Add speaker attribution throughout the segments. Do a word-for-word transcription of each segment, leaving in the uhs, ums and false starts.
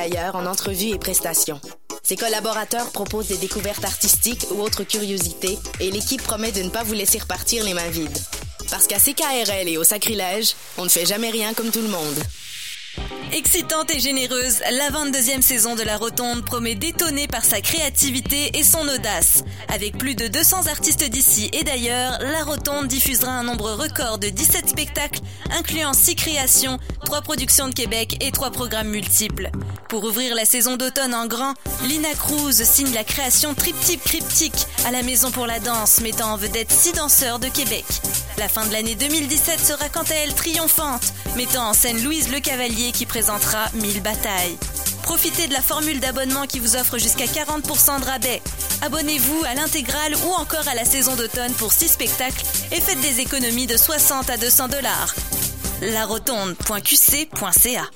Speaker 1: ailleurs en entrevues et prestations. Ses collaborateurs proposent des découvertes artistiques ou autres curiosités et l'équipe promet de ne pas vous laisser repartir les mains vides. Parce qu'à C K R L et au Sacrilège, on ne fait jamais rien comme tout le monde.
Speaker 2: Excitante et généreuse, la vingt-deuxième saison de La Rotonde promet d'étonner par sa créativité et son audace. Avec plus de deux cents artistes d'ici et d'ailleurs, La Rotonde diffusera un nombre record de dix-sept spectacles, incluant six créations, trois productions de Québec et trois programmes multiples. Pour ouvrir la saison d'automne en grand, Lina Cruz signe la création Triptyque Cryptique à la Maison pour la danse, mettant en vedette six danseurs de Québec. La fin de l'année deux mille dix-sept sera quant à elle triomphante, mettant en scène Louise Le Cavalier qui présentera Mille batailles. Profitez de la formule d'abonnement qui vous offre jusqu'à quarante pour cent de rabais. Abonnez-vous à l'intégrale ou encore à la saison d'automne pour six spectacles et faites des économies de soixante à deux cents dollars. la rotonde point q c point c a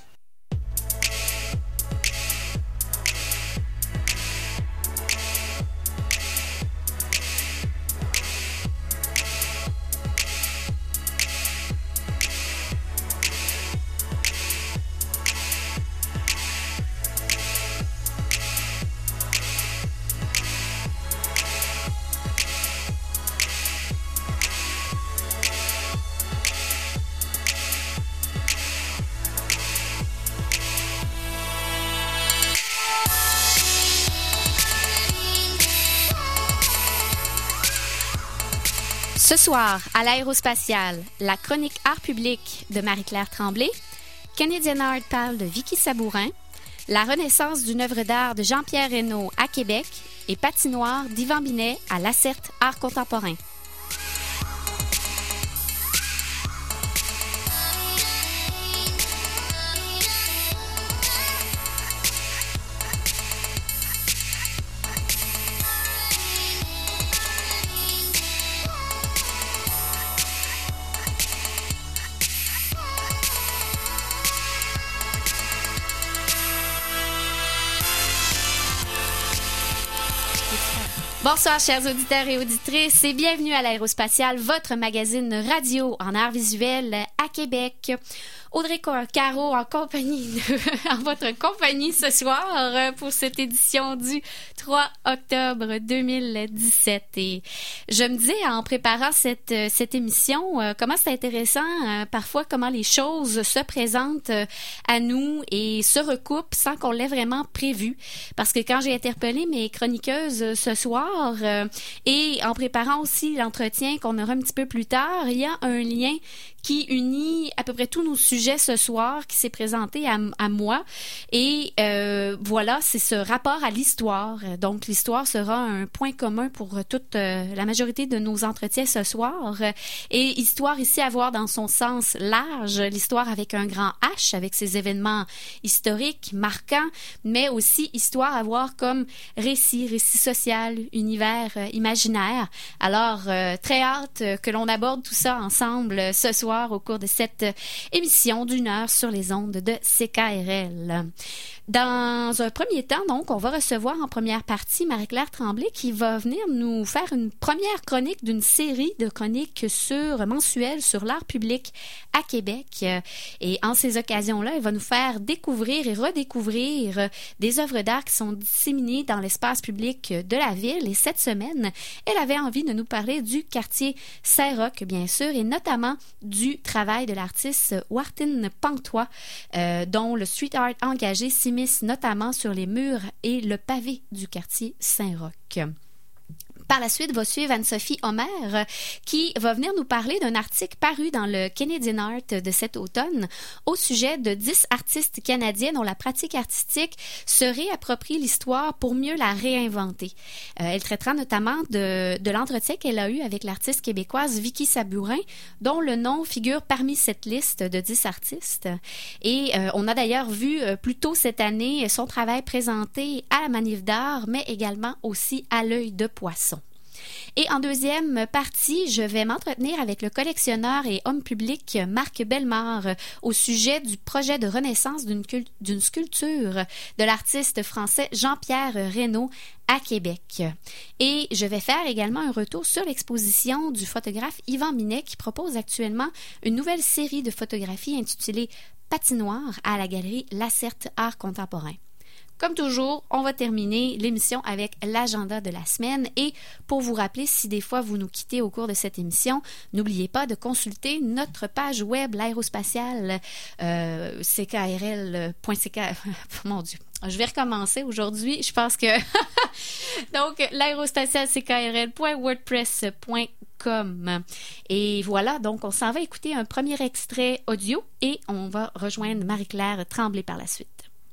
Speaker 3: Ce soir, à l'Aérospatiale, la chronique Art public de Marie-Claire Tremblay, Canadian Art parle de Vicky Sabourin, la renaissance d'une œuvre d'art de Jean-Pierre Reynaud à Québec et Patinoire d'Yvan Binet à Lacerte Art contemporain. Bonsoir, chers auditeurs et auditrices, et bienvenue à l'Aérospatiale, votre magazine radio en art visuel à Québec. Audrey Caro en compagnie, de, en votre compagnie ce soir pour cette édition du trois octobre deux mille dix-sept. Et je me disais en préparant cette, cette émission, euh, comment c'est intéressant euh, parfois comment les choses se présentent euh, à nous et se recoupent sans qu'on l'ait vraiment prévu. Parce que quand j'ai interpellé mes chroniqueuses euh, ce soir euh, et en préparant aussi l'entretien qu'on aura un petit peu plus tard, il y a un lien qui unit à peu près tous nos sujets ce soir, qui s'est présenté à, à moi. Et euh, voilà, c'est ce rapport à l'histoire. Donc, l'histoire sera un point commun pour toute euh, la majorité de nos entretiens ce soir. Et histoire ici à voir dans son sens large, l'histoire avec un grand H, avec ses événements historiques, marquants, mais aussi histoire à voir comme récit, récit social, univers euh, imaginaire. Alors, euh, très hâte que l'on aborde tout ça ensemble ce soir au cours de cette émission d'une heure sur les ondes de C K R L. Dans un premier temps, donc, on va recevoir en première partie Marie-Claire Tremblay qui va venir nous faire une première chronique d'une série de chroniques sur mensuelles sur l'art public à Québec. Et en ces occasions-là, elle va nous faire découvrir et redécouvrir des œuvres d'art qui sont disséminées dans l'espace public de la ville. Et cette semaine, elle avait envie de nous parler du quartier Saint-Roch, bien sûr, et notamment du travail de l'artiste Wartin Pantois, euh, dont le street art engagé s'immisce notamment sur les murs et le pavé du quartier Saint-Roch. Par la suite, va suivre Anne-Sophie Homer qui va venir nous parler d'un article paru dans le Canadian Art de cet automne au sujet de dix artistes canadiens dont la pratique artistique se réapproprie l'histoire pour mieux la réinventer. Euh, elle traitera notamment de, de l'entretien qu'elle a eu avec l'artiste québécoise Vicky Sabourin, dont le nom figure parmi cette liste de dix artistes. Et euh, on a d'ailleurs vu euh, plus tôt cette année son travail présenté à la Manif d'art, mais également aussi à l'Œil de Poisson. Et en deuxième partie, je vais m'entretenir avec le collectionneur et homme public Marc Bellemare au sujet du projet de renaissance d'une, cul- d'une sculpture de l'artiste français Jean-Pierre Reynaud à Québec. Et je vais faire également un retour sur l'exposition du photographe Yvan Binet qui propose actuellement une nouvelle série de photographies intitulée patinoire à la galerie Lacerte Art Contemporain. Comme toujours, on va terminer l'émission avec l'agenda de la semaine et pour vous rappeler, si des fois vous nous quittez au cours de cette émission, n'oubliez pas de consulter notre page web, l'aérospatiale, euh, c k r l point c k. Mon Dieu, je vais recommencer aujourd'hui. Je pense que... Donc, l'aérospatiale c k r l point wordpress point com. Et voilà, donc on s'en va écouter un premier extrait audio et on va rejoindre Marie-Claire Tremblay par la suite.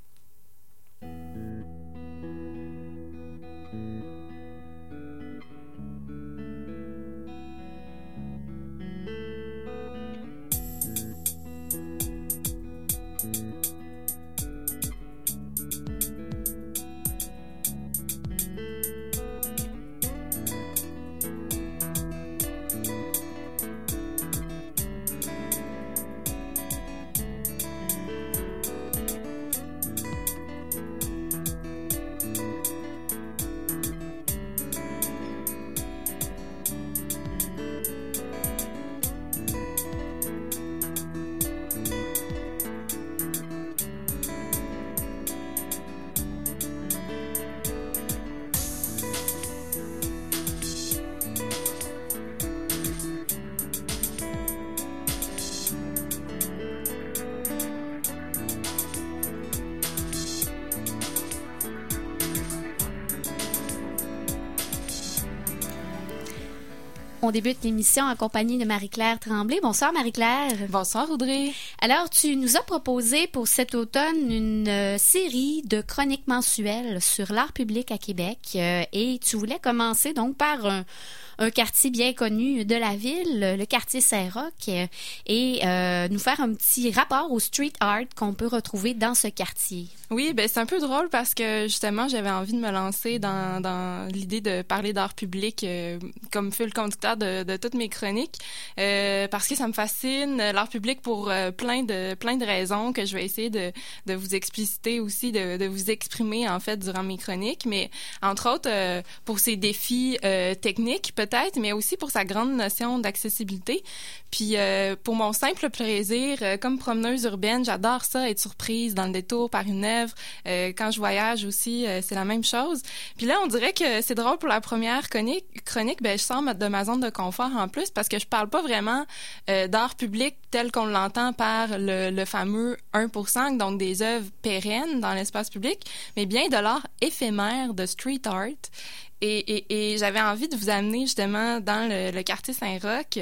Speaker 3: On débute l'émission en compagnie de Marie-Claire Tremblay. Bonsoir Marie-Claire.
Speaker 4: Bonsoir Audrey.
Speaker 3: Alors, tu nous as proposé pour cet automne une euh, série de chroniques mensuelles sur l'art public à Québec euh, et tu voulais commencer donc par un, un quartier bien connu de la ville, le quartier Saint-Roch, euh, et euh, nous faire un petit rapport au street art qu'on peut retrouver dans ce quartier.
Speaker 4: Oui, ben c'est un peu drôle parce que justement, j'avais envie de me lancer dans, dans l'idée de parler d'art public euh, comme fil conducteur de, de toutes mes chroniques euh, parce que ça me fascine, l'art public pour euh, plein de plein de raisons que je vais essayer de, de vous expliciter aussi, de, de vous exprimer en fait durant mes chroniques, mais entre autres euh, pour ses défis euh, techniques peut-être, mais aussi pour sa grande notion d'accessibilité. Puis euh, pour mon simple plaisir, euh, comme promeneuse urbaine, j'adore ça, être surprise dans le détour par une œuvre. Euh, quand je voyage aussi, euh, c'est la même chose. Puis là, on dirait que c'est drôle pour la première chronique, chronique ben je sors de ma zone de confort en plus parce que je parle pas vraiment euh, d'art public tel qu'on l'entend par le, le fameux un pour cent, donc des œuvres pérennes dans l'espace public, mais bien de l'art éphémère de street art. Et, et, et j'avais envie de vous amener justement dans le, le quartier Saint-Roch.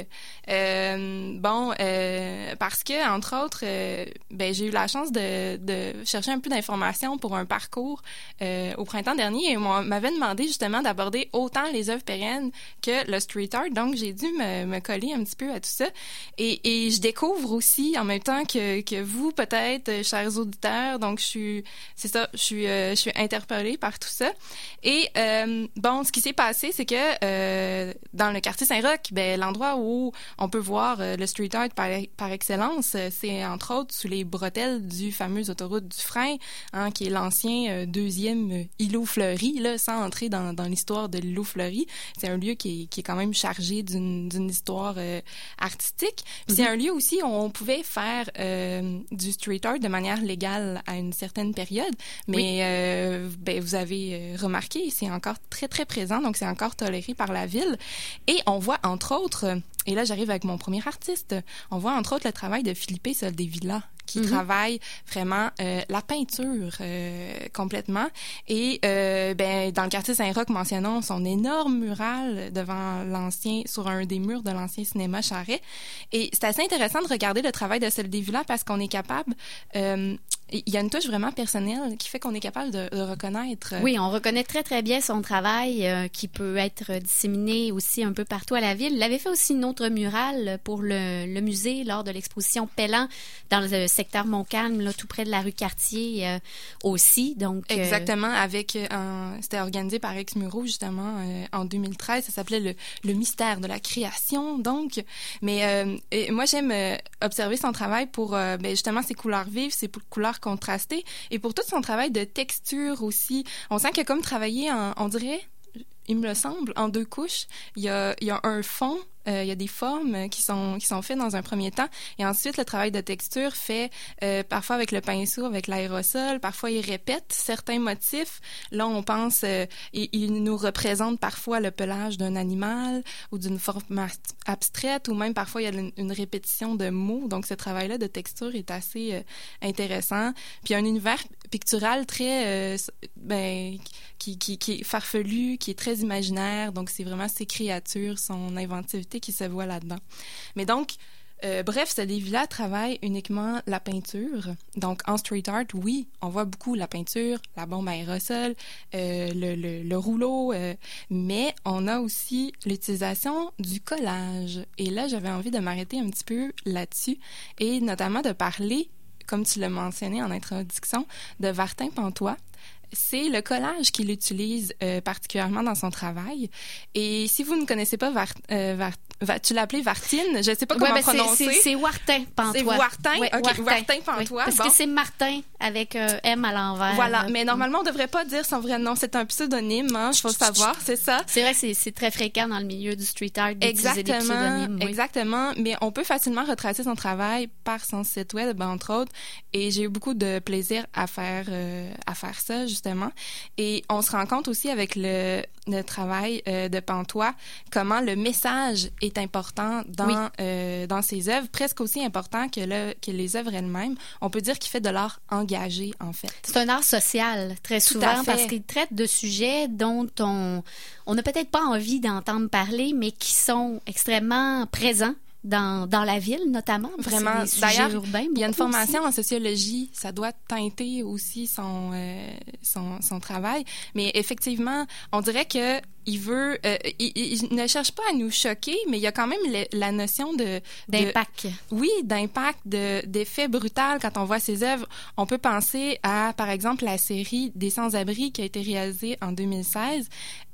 Speaker 4: Euh, bon, euh, parce que entre autres, euh, ben j'ai eu la chance de, de chercher un peu d'informations pour un parcours euh, au printemps dernier et on m'avait demandé justement d'aborder autant les œuvres pérennes que le street art. Donc j'ai dû me, me coller un petit peu à tout ça. Et, et je découvre aussi en même temps que, que vous peut-être, chers auditeurs. Donc je suis, c'est ça, je suis, euh, je suis interpellée par tout ça. Et euh, bon, ce qui s'est passé, c'est que euh, dans le quartier Saint-Roch, ben l'endroit où on peut voir euh, le street art par, par excellence, euh, c'est entre autres sous les bretelles du fameux autoroute du Frein, hein, qui est l'ancien euh, deuxième euh, îlot fleuri, là, sans entrer dans, dans l'histoire de l'îlot fleuri. C'est un lieu qui est, qui est quand même chargé d'une, d'une histoire euh, artistique. Puis mm-hmm. C'est un lieu aussi où on pouvait faire euh, du street art de manière légale à une certaine période, mais oui. euh, ben, vous avez remarqué, c'est encore très très présent, donc c'est encore toléré par la ville. Et on voit entre autres, et là j'arrive avec mon premier artiste, on voit entre autres le travail de Philippe Soldevilla, qui mm-hmm. travaille vraiment euh, la peinture euh, complètement. Et euh, ben dans le quartier Saint-Roch, mentionnons son énorme mural devant l'ancien, sur un des murs de l'ancien cinéma Charret. Et c'est assez intéressant de regarder le travail de Soldevilla parce qu'on est capable... Euh, il y a une touche vraiment personnelle qui fait qu'on est capable de, de reconnaître.
Speaker 3: Oui, on reconnaît très, très bien son travail euh, qui peut être disséminé aussi un peu partout à la ville. Il avait fait aussi une autre murale pour le, le musée lors de l'exposition Pellan dans le secteur Montcalm, là, tout près de la rue Cartier euh, aussi. Donc, euh...
Speaker 4: Exactement, avec un, c'était organisé par Ex-Muro justement euh, en deux mille treize. Ça s'appelait le, le mystère de la création. Donc, mais euh, et moi j'aime euh, observer son travail pour euh, ben, justement ses couleurs vives, ses couleurs contrastées et pour tout son travail de texture aussi. On sent qu'il a comme travaillé en, on dirait, il me semble, en deux couches. Il y a, il y a un fond, euh, il y a des formes qui sont qui sont faites dans un premier temps, et ensuite le travail de texture fait euh, parfois avec le pinceau, avec l'aérosol. Parfois, il répète certains motifs. Là, on pense, euh, il, il nous représente parfois le pelage d'un animal ou d'une forme abstraite, ou même parfois il y a une, une répétition de mots. Donc, ce travail-là de texture est assez euh, intéressant. Puis, un univers pictural très euh, ben qui, qui qui est farfelu, qui est très imaginaire. Donc, c'est vraiment ses créatures, son inventivité qui se voit là-dedans. Mais donc, euh, bref, ce livre-là travaille uniquement la peinture. Donc, en street art, oui, on voit beaucoup la peinture, la bombe à aérosol, euh, le, le, le rouleau, euh, mais on a aussi l'utilisation du collage. Et là, j'avais envie de m'arrêter un petit peu là-dessus, et notamment de parler, comme tu l'as mentionné en introduction, de Vartin Pantois. C'est le collage qu'il utilise euh, particulièrement dans son travail. Et si vous ne connaissez pas Var, euh, Var, Va, tu l'as appelé Vartine, je ne sais pas comment
Speaker 3: ouais, ben
Speaker 4: prononcer.
Speaker 3: C'est, c'est, c'est Wartin Pantois. C'est
Speaker 4: Wartin,
Speaker 3: ouais,
Speaker 4: ok, Wartin Pantois.
Speaker 3: Oui, parce
Speaker 4: bon.
Speaker 3: que c'est Martin avec un M à l'envers.
Speaker 4: Voilà,
Speaker 3: là.
Speaker 4: Mais normalement, on ne devrait pas dire son vrai nom. C'est un pseudonyme, hein, il faut savoir, c'est ça.
Speaker 3: C'est vrai que c'est, c'est très fréquent dans le milieu du street art d'utiliser
Speaker 4: exactement,
Speaker 3: des pseudonymes. Oui.
Speaker 4: Exactement, mais on peut facilement retracer son travail par son site web, entre autres, et j'ai eu beaucoup de plaisir à faire, euh, à faire ça, justement. Et on se rend compte aussi avec le, le travail euh, de Pantois, comment le message est important dans, oui. euh, dans ses œuvres, presque aussi important que, le, que les œuvres elles-mêmes. On peut dire qu'il fait de l'art engagé, en fait.
Speaker 3: C'est un art social, très
Speaker 4: Tout
Speaker 3: souvent, parce qu'il traite de sujets dont on on n'a peut-être pas envie d'entendre parler, mais qui sont extrêmement présents dans, dans la ville, notamment.
Speaker 4: Vraiment. D'ailleurs,
Speaker 3: urbains,
Speaker 4: il y a une formation
Speaker 3: aussi.
Speaker 4: en sociologie. Ça doit teinter aussi son, euh, son, son travail. Mais effectivement, on dirait que il veut, euh, il, il ne cherche pas à nous choquer, mais il y a quand même le, la notion de...
Speaker 3: D'impact.
Speaker 4: De, oui, d'impact, de, d'effet brutal quand on voit ses œuvres. On peut penser à, par exemple, la série des Sans-Abri qui a été réalisée en deux mille seize.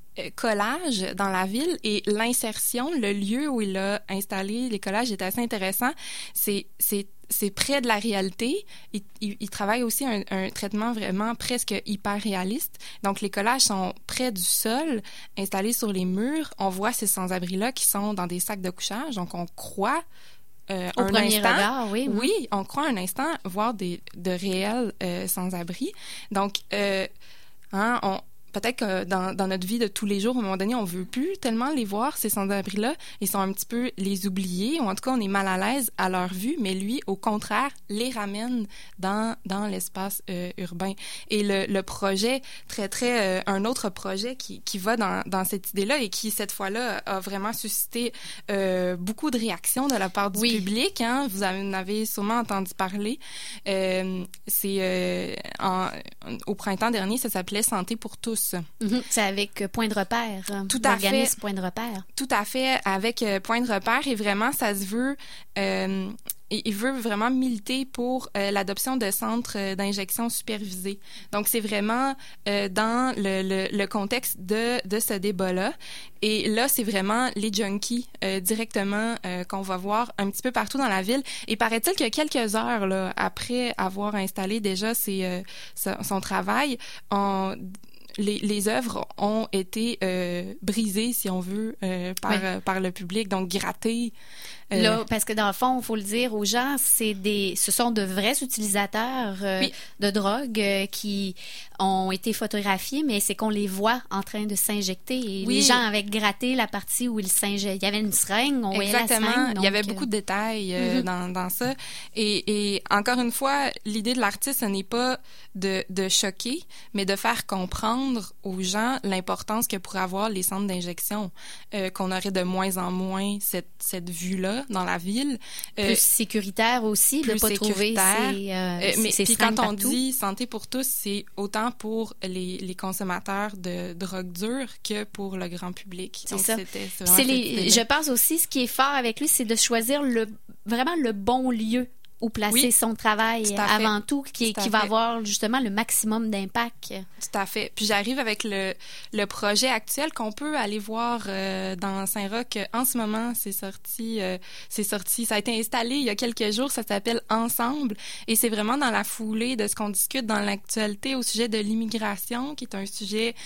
Speaker 4: Collage dans la ville, et l'insertion, le lieu où il a installé les collages est assez intéressant. C'est, c'est, c'est près de la réalité. Il, il, il travaille aussi un, un traitement vraiment presque hyper réaliste. Donc, les collages sont près du sol, installés sur les murs. On voit ces sans-abri-là qui sont dans des sacs de couchage. Donc, on croit Euh,
Speaker 3: Au
Speaker 4: un
Speaker 3: premier
Speaker 4: instant,
Speaker 3: regard, oui.
Speaker 4: Oui, on croit un instant voir des, de réels euh, sans-abri. Donc, euh, hein, on peut-être que dans, dans notre vie de tous les jours, à un moment donné, on veut plus tellement les voir, ces sans-abri-là. Ils sont un petit peu les oubliés, ou en tout cas, on est mal à l'aise à leur vue, mais lui, au contraire, les ramène dans, dans l'espace euh, urbain. Et le, le projet traiterait euh, un autre projet qui, qui va dans, dans cette idée-là, et qui, cette fois-là, a vraiment suscité euh, beaucoup de réactions de la part du oui. public. Hein? Vous en avez sûrement entendu parler. Euh, c'est euh, en, au printemps dernier, ça s'appelait Santé pour tous.
Speaker 3: Mm-hmm. C'est avec Point de repère.
Speaker 4: Tout à
Speaker 3: l'organisme
Speaker 4: fait.
Speaker 3: Point de repère.
Speaker 4: Tout à fait, avec euh, Point de repère, et vraiment, ça se veut... Euh, il veut vraiment militer pour euh, l'adoption de centres euh, d'injection supervisés. Donc, c'est vraiment euh, dans le, le, le contexte de, de ce débat-là. Et là, c'est vraiment les junkies euh, directement euh, qu'on va voir un petit peu partout dans la ville. Et paraît-il que quelques heures là, après avoir installé déjà ses, euh, son, son travail, on... Les, les œuvres ont été euh, brisées, si on veut, euh, par, oui. euh, par le public, donc grattées.
Speaker 3: Euh... Là, parce que dans le fond, il faut le dire aux gens, c'est des, ce sont de vrais utilisateurs euh, oui. de drogue euh, qui ont été photographiés, mais c'est qu'on les voit en train de s'injecter. Et oui. les gens avaient gratté la partie où ils s'injectaient. Il y avait une seringue, on voyait la seringue.
Speaker 4: Exactement.
Speaker 3: Donc...
Speaker 4: Il y avait beaucoup de détails euh, mm-hmm. dans, dans ça. Et, et encore une fois, l'idée de l'artiste, ce n'est pas de, de choquer, mais de faire comprendre aux gens l'importance que pourraient avoir les centres d'injection, euh, qu'on aurait de moins en moins cette, cette vue-là dans la ville.
Speaker 3: Euh, plus sécuritaire aussi, de ne pas trouver ces, euh,
Speaker 4: euh, mais
Speaker 3: ces
Speaker 4: puis quand on
Speaker 3: partout.
Speaker 4: dit santé pour tous, c'est autant pour les, les consommateurs de drogue dure que pour le grand public.
Speaker 3: C'est
Speaker 4: Donc,
Speaker 3: ça.
Speaker 4: C'était, c'est
Speaker 3: c'est les, je pense aussi, ce qui est fort avec lui, c'est de choisir le, vraiment le bon lieu où placer oui, son travail
Speaker 4: tout
Speaker 3: avant tout, qui,
Speaker 4: tout
Speaker 3: qui va avoir justement le maximum d'impact.
Speaker 4: Tout à fait. Puis j'arrive avec le, le projet actuel qu'on peut aller voir euh, dans Saint-Roch. En ce moment, c'est sorti, euh, c'est sorti, ça a été installé il y a quelques jours, ça s'appelle Ensemble, et c'est vraiment dans la foulée de ce qu'on discute dans l'actualité au sujet de l'immigration, qui est un sujet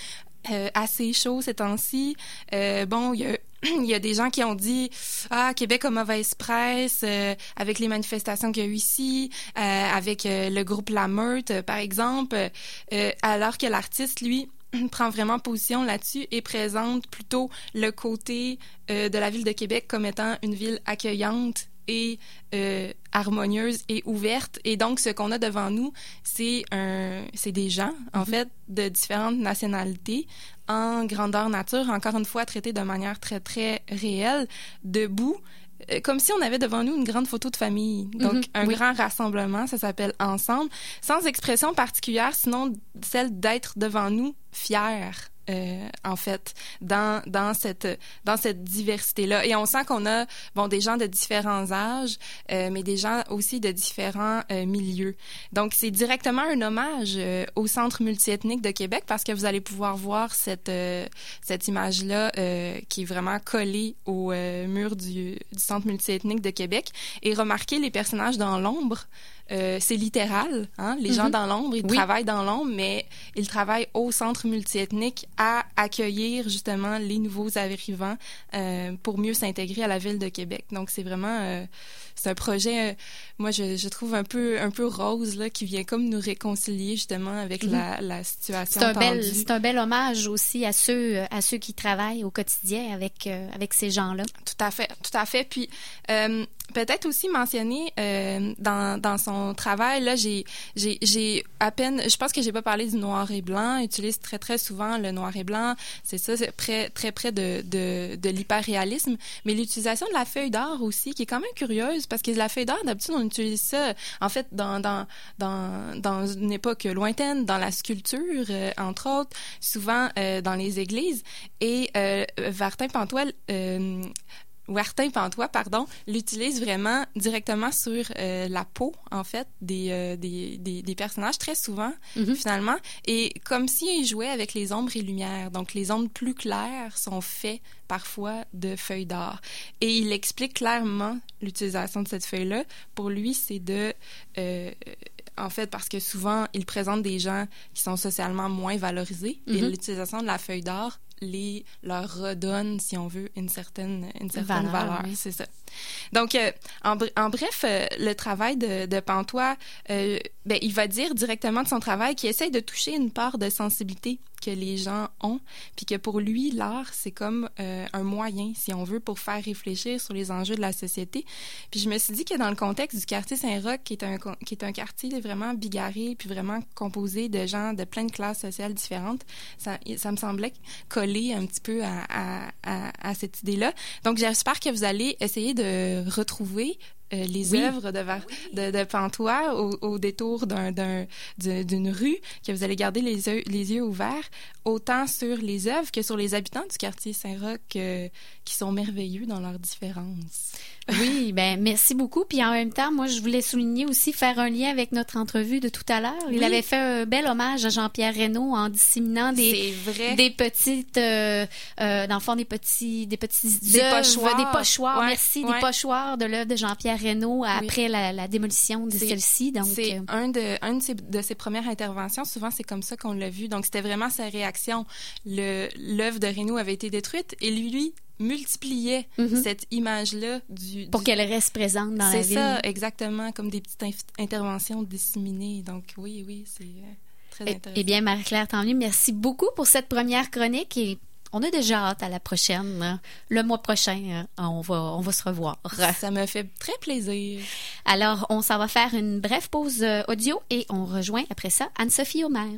Speaker 4: euh, assez chaud ces temps-ci. Euh, bon, il y a il y a des gens qui ont dit « Ah, Québec a mauvaise presse euh, avec les manifestations qu'il y a eu ici, euh, avec euh, le groupe La Meute, euh, par exemple. Euh, » alors que l'artiste, lui, prend vraiment position là-dessus et présente plutôt le côté euh, de la ville de Québec comme étant une ville accueillante et euh, harmonieuse et ouverte. Et donc, ce qu'on a devant nous, c'est un, c'est des gens, en mm-hmm. fait, de différentes nationalités, en grandeur nature, encore une fois, traités de manière très, très réelle, debout, euh, comme si on avait devant nous une grande photo de famille. Donc, mm-hmm. un oui. grand rassemblement, ça s'appelle « Ensemble », sans expression particulière, sinon celle d'être devant nous fiers. Euh, en fait, dans dans cette dans cette diversité-là. Et on sent qu'on a bon des gens de différents âges, euh, mais des gens aussi de différents euh, milieux. Donc c'est directement un hommage euh, au Centre multiethnique de Québec parce que vous allez pouvoir voir cette euh, cette image-là euh, qui est vraiment collée au euh, mur du, du Centre multiethnique de Québec et remarquer les personnages dans l'ombre. Euh, c'est littéral, hein? Les mm-hmm. gens dans l'ombre, ils oui. travaillent dans l'ombre, mais ils travaillent au centre multiethnique à accueillir justement les nouveaux arrivants euh, pour mieux s'intégrer à la ville de Québec. Donc c'est vraiment euh, c'est un projet, euh, moi je, je trouve un peu un peu rose là, qui vient comme nous réconcilier justement avec mm-hmm. la, la situation
Speaker 3: c'est un
Speaker 4: tendue.
Speaker 3: bel c'est un bel hommage aussi à ceux à ceux qui travaillent au quotidien avec euh, avec ces gens-là.
Speaker 4: Tout à fait, tout à fait. Puis euh, peut-être aussi mentionner euh, dans dans son travail là, j'ai j'ai j'ai à peine, je pense que j'ai pas parlé du noir et blanc. Il utilise très très souvent le noir et blanc. C'est ça, c'est près très près de de de l'hyperréalisme, mais l'utilisation de la feuille d'or aussi, qui est quand même curieuse parce que la feuille d'or d'habitude on utilise ça en fait dans dans dans dans une époque lointaine, dans la sculpture euh, entre autres, souvent euh, dans les églises et euh, Wartin-Pantois euh, Wartin Pantois, pardon, l'utilise vraiment directement sur euh, la peau, en fait, des, euh, des, des, des personnages, très souvent, mm-hmm. finalement, et comme s'il jouait avec les ombres et lumières. Donc, les ombres plus claires sont faites parfois de feuilles d'or. Et il explique clairement l'utilisation de cette feuille-là. Pour lui, c'est de... Euh, en fait, parce que souvent, il présente des gens qui sont socialement moins valorisés, mm-hmm. et l'utilisation de la feuille d'or les leur redonne, si on veut, une certaine une certaine valeur, valeur oui. c'est ça. Donc, euh, en, en bref, euh, le travail de, de Pantois, euh, ben, il va dire directement de son travail qu'il essaye de toucher une part de sensibilité que les gens ont, puis que pour lui, l'art, c'est comme euh, un moyen, si on veut, pour faire réfléchir sur les enjeux de la société. Puis je me suis dit que dans le contexte du quartier Saint-Roch, qui est un qui est un quartier vraiment bigarré, puis vraiment composé de gens de plein de classes sociales différentes, ça, ça me semblait coller un petit peu à, à, à, à cette idée-là. Donc, j'espère que vous allez essayer de retrouver Euh, les oui. œuvres de, de, de Pantois au, au détour d'un, d'un, d'une rue, que vous allez garder les yeux, les yeux ouverts, autant sur les œuvres que sur les habitants du quartier Saint-Roch euh, qui sont merveilleux dans leurs différences.
Speaker 3: Oui, ben merci beaucoup. Puis en même temps, moi, je voulais souligner aussi, faire un lien avec notre entrevue de tout à l'heure. Il oui. avait fait un bel hommage à Jean-Pierre Reynaud en disséminant des, des petites, euh, euh, dans le fond, des petits, des petits
Speaker 4: des
Speaker 3: œuvres,
Speaker 4: pochoirs.
Speaker 3: Des pochoirs,
Speaker 4: ouais,
Speaker 3: merci,
Speaker 4: ouais.
Speaker 3: des pochoirs de l'œuvre de Jean-Pierre Reynaud après oui. la, la démolition de
Speaker 4: c'est,
Speaker 3: celle-ci. Donc,
Speaker 4: c'est
Speaker 3: euh...
Speaker 4: un de, un de ses, de ses premières interventions. Souvent, c'est comme ça qu'on l'a vu. Donc, c'était vraiment sa réaction. Le, l'œuvre de Reynaud avait été détruite et lui, lui, multipliait mm-hmm. cette image-là du...
Speaker 3: Pour
Speaker 4: du...
Speaker 3: qu'elle reste présente dans
Speaker 4: c'est
Speaker 3: la ville.
Speaker 4: C'est ça, exactement, comme des petites inf- interventions disséminées. Donc, oui, oui, c'est euh, très
Speaker 3: eh,
Speaker 4: intéressant.
Speaker 3: Eh bien, Marie-Claire, tant mieux. Merci beaucoup pour cette première chronique et on a déjà hâte à la prochaine. Le mois prochain, on va, on va se revoir.
Speaker 4: Ça me fait très plaisir.
Speaker 3: Alors, on s'en va faire une brève pause audio et on rejoint après ça Anne-Sophie Omer.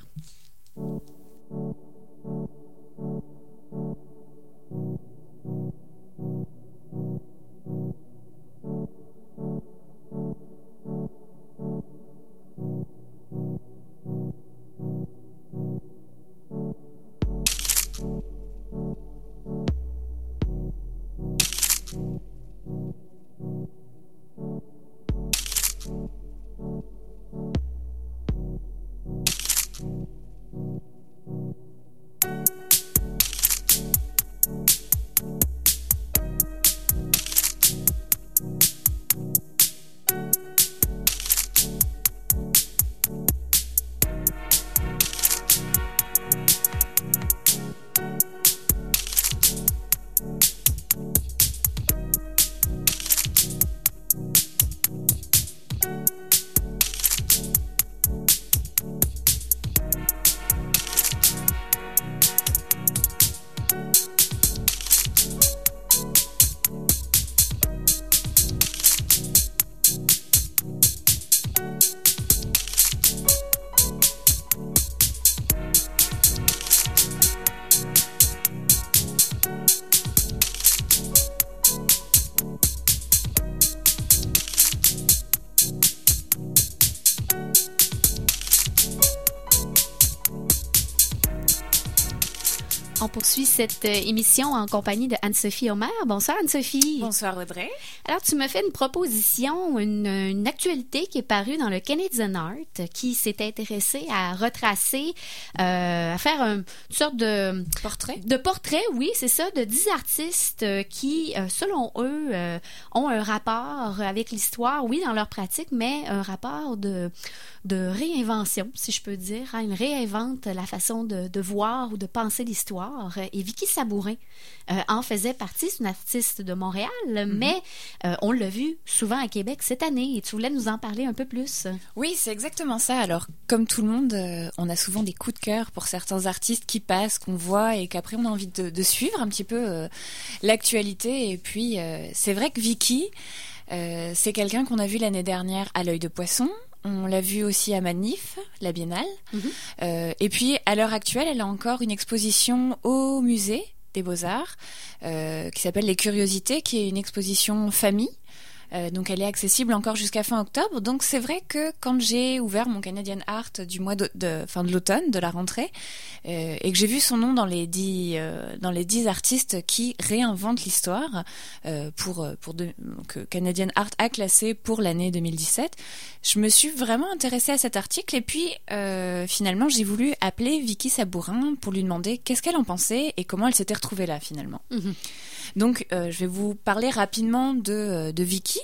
Speaker 3: On poursuit cette euh, émission en compagnie de Anne-Sophie Omer. Bonsoir Anne-Sophie.
Speaker 5: Bonsoir Audrey.
Speaker 3: Alors tu me fais une proposition, une, une actualité qui est parue dans le Canadian Art, qui s'est intéressé à retracer, euh, à faire un, une sorte de
Speaker 5: portrait.
Speaker 3: De portrait, oui, c'est ça, de dix artistes qui, euh, selon eux, euh, ont un rapport avec l'histoire, oui, dans leur pratique, mais un rapport de de réinvention, si je peux dire. Hein. Ils réinventent la façon de, de voir ou de penser l'histoire. Et Vicky Sabourin euh, en faisait partie. C'est une artiste de Montréal, mm-hmm. mais euh, on l'a vu souvent à Québec cette année. Et tu voulais nous en parler un peu plus.
Speaker 5: Oui, c'est exactement ça. Alors, comme tout le monde, euh, on a souvent des coups de cœur pour certains artistes qui passent, qu'on voit et qu'après on a envie de, de suivre un petit peu euh, l'actualité. Et puis, euh, c'est vrai que Vicky, euh, c'est quelqu'un qu'on a vu l'année dernière à l'Œil de Poisson. On l'a vu aussi à Manif, la Biennale. Mm-hmm. Euh, et puis, à l'heure actuelle, elle a encore une exposition au musée des Beaux-Arts euh, qui s'appelle Les Curiosités, qui est une exposition famille. Euh, donc elle est accessible encore jusqu'à fin octobre. Donc c'est vrai que quand j'ai ouvert mon Canadian Art du mois de, de fin de l'automne, de la rentrée, euh, et que j'ai vu son nom dans les dix euh, dans les dix artistes qui réinventent l'histoire euh, pour pour de, que Canadian Art a classé pour l'année deux mille dix-sept, je me suis vraiment intéressée à cet article et puis euh, finalement j'ai voulu appeler Vicky Sabourin pour lui demander qu'est-ce qu'elle en pensait et comment elle s'était retrouvée là finalement. Mmh. Donc, euh, je vais vous parler rapidement de, de Vicky.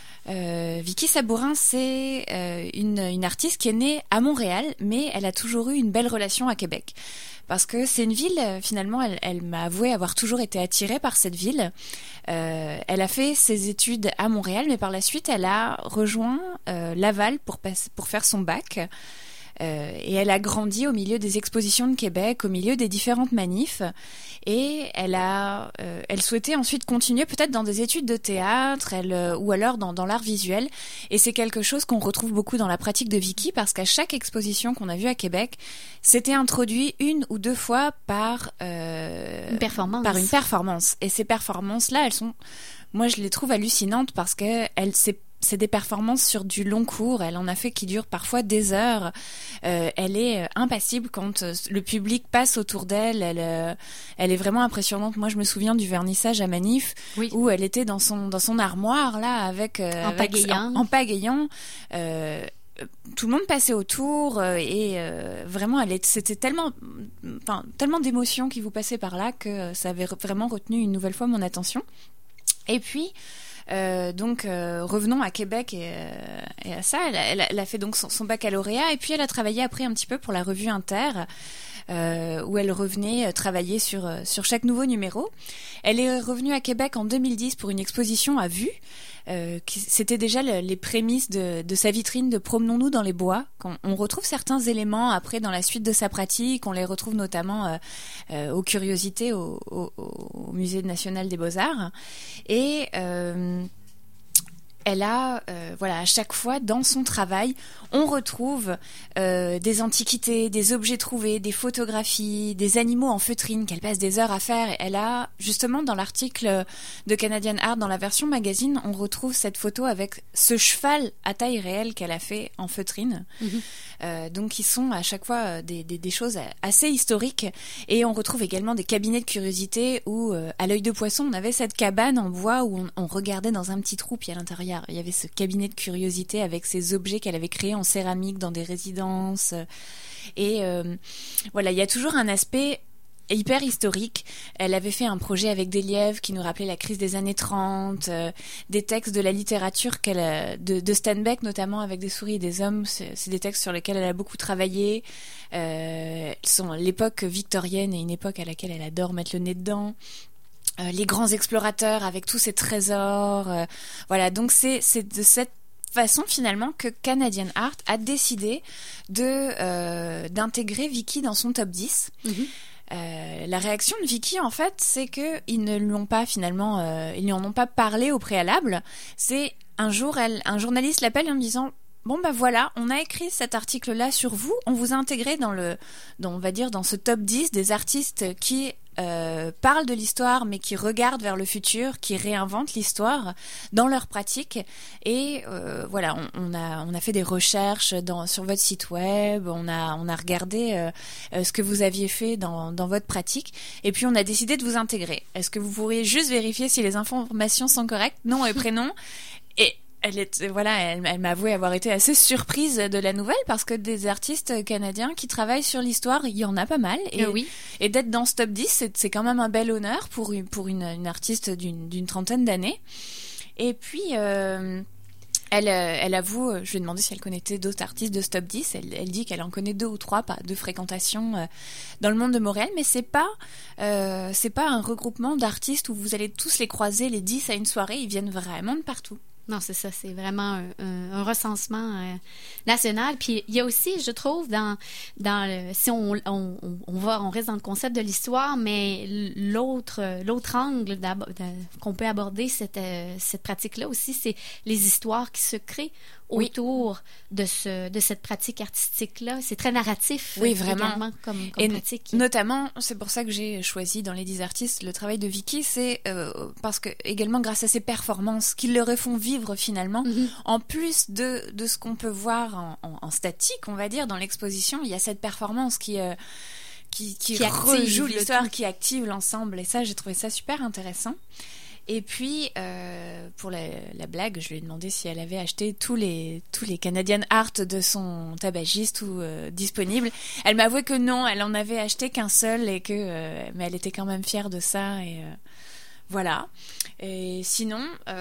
Speaker 5: Euh, Vicky Sabourin, c'est euh, une, une artiste qui est née à Montréal, mais elle a toujours eu une belle relation à Québec. Parce que c'est une ville, finalement, elle, elle m'a avoué avoir toujours été attirée par cette ville. Euh, elle a fait ses études à Montréal, mais par la suite, elle a rejoint euh, Laval pour, passe, pour faire son bac. Euh, et elle a grandi au milieu des expositions de Québec, au milieu des différentes manifs, et elle a, euh, elle souhaitait ensuite continuer peut-être dans des études de théâtre, elle, euh, ou alors dans, dans l'art visuel. Et c'est quelque chose qu'on retrouve beaucoup dans la pratique de Vicky, parce qu'à chaque exposition qu'on a vue à Québec, c'était introduit une ou deux fois par euh,
Speaker 3: une performance.
Speaker 5: par une performance. Et ces performances-là, elles sont, moi je les trouve hallucinantes parce que elles, c'est C'est des performances sur du long cours. Elle en a fait qui durent parfois des heures. Euh, elle est impassible quand le public passe autour d'elle. Elle, euh, elle est vraiment impressionnante. Moi, je me souviens du vernissage à Manif, oui. où elle était dans son dans son armoire là, avec euh,
Speaker 3: en
Speaker 5: avec,
Speaker 3: pagayant.
Speaker 5: En, en pagayant. Euh, tout le monde passait autour euh, et euh, vraiment, elle est, c'était tellement, enfin, tellement d'émotions qui vous passaient par là que ça avait vraiment retenu une nouvelle fois mon attention. Et puis. Euh, donc euh, revenons à Québec et, euh, et à ça. Elle, elle, elle a fait donc son, son baccalauréat et puis elle a travaillé après un petit peu pour la revue Inter, euh, où elle revenait travailler sur sur chaque nouveau numéro. Elle est revenue à Québec en deux mille dix pour une exposition à vue. Euh, qui, c'était déjà le, les prémices de, de sa vitrine de Promenons-nous dans les bois. On, on retrouve certains éléments après dans la suite de sa pratique. On les retrouve notamment euh, euh, aux Curiosités au, au, au Musée national des Beaux-Arts. Et euh, elle a, euh, voilà, à chaque fois dans son travail, on retrouve euh, des antiquités, des objets trouvés, des photographies, des animaux en feutrine qu'elle passe des heures à faire. Elle a, justement, dans l'article de Canadian Art, dans la version magazine, on retrouve cette photo avec ce cheval à taille réelle qu'elle a fait en feutrine. Mm-hmm. Euh, donc, ils sont à chaque fois des, des, des choses assez historiques. Et on retrouve également des cabinets de curiosité où, euh, à l'Œil de Poisson, on avait cette cabane en bois où on, on regardait dans un petit trou, puis à l'intérieur, il y avait ce cabinet de curiosité avec ces objets qu'elle avait créés en céramique dans des résidences. Et euh, voilà, il y a toujours un aspect hyper historique. Elle avait fait un projet avec des lièvres qui nous rappelait la crise des années trente, euh, des textes de la littérature qu'elle a, de, de Steinbeck notamment, avec des souris et des hommes. C'est, c'est des textes sur lesquels elle a beaucoup travaillé. Euh, sont l'époque victorienne et une époque à laquelle elle adore mettre le nez dedans. Euh, les grands explorateurs avec tous ces trésors. Euh, voilà, donc c'est, c'est de cette façon finalement que Canadian Art a décidé de euh, d'intégrer Vicky dans son top dix. Mm-hmm. Euh, la réaction de Vicky, en fait, c'est que ils ne lui ont pas finalement, euh, ils lui en ont pas parlé au préalable. C'est un jour, elle, un journaliste l'appelle en me disant: bon bah voilà, on a écrit cet article-là sur vous, on vous a intégré dans le, dans, on va dire dans ce top dix des artistes qui euh, parlent de l'histoire, mais qui regardent vers le futur, qui réinventent l'histoire dans leur pratique. Et euh, voilà, on, on a on a fait des recherches dans, sur votre site web, on a on a regardé euh, euh, ce que vous aviez fait dans dans votre pratique, et puis on a décidé de vous intégrer. Est-ce que vous pourriez juste vérifier si les informations sont correctes, nom et prénom? Et elle est, voilà, elle, elle m'a avoué avoir été assez surprise de la nouvelle, parce que des artistes canadiens qui travaillent sur l'histoire, il y en a pas mal. Et,
Speaker 3: oui.
Speaker 5: et d'être dans ce top dix, c'est, c'est quand même un bel honneur pour une, pour une, une artiste d'une, d'une trentaine d'années. Et puis, euh, elle, elle avoue, je lui ai demandé si elle connaissait d'autres artistes de ce top dix. Elle, elle dit qu'elle en connaît deux ou trois, pas de fréquentation euh, dans le monde de Montréal, mais c'est pas, euh, c'est pas un regroupement d'artistes où vous allez tous les croiser, les dix à une soirée. Ils viennent vraiment de partout.
Speaker 3: Non, c'est ça, c'est vraiment un, un, un recensement euh, national. Puis il y a aussi, je trouve, dans dans le, si on, on on va, on reste dans le concept de l'histoire, mais l'autre l'autre angle de, qu'on peut aborder cette euh, cette pratique-là aussi, c'est les histoires qui se créent
Speaker 5: oui.
Speaker 3: autour de ce de cette pratique artistique-là. C'est très narratif.
Speaker 5: Oui, vraiment.
Speaker 3: Également, comme, comme
Speaker 5: Et
Speaker 3: pratique.
Speaker 5: Notamment, c'est pour ça que j'ai choisi dans les dix artistes le travail de Vicky, c'est euh, parce que également grâce à ses performances qui leur font vivre finalement, mm-hmm. en plus de, de ce qu'on peut voir en, en, en statique, on va dire, dans l'exposition, il y a cette performance qui, euh, qui, qui, qui rejoue l'histoire, qui active l'ensemble. Et ça, j'ai trouvé ça super intéressant. Et puis, euh, pour la, la blague, je lui ai demandé si elle avait acheté tous les, tous les Canadian Art de son tabagiste ou euh, disponibles. Elle m'a avoué que non, elle en avait acheté qu'un seul, et que, euh, mais elle était quand même fière de ça. Et euh, voilà. Et sinon,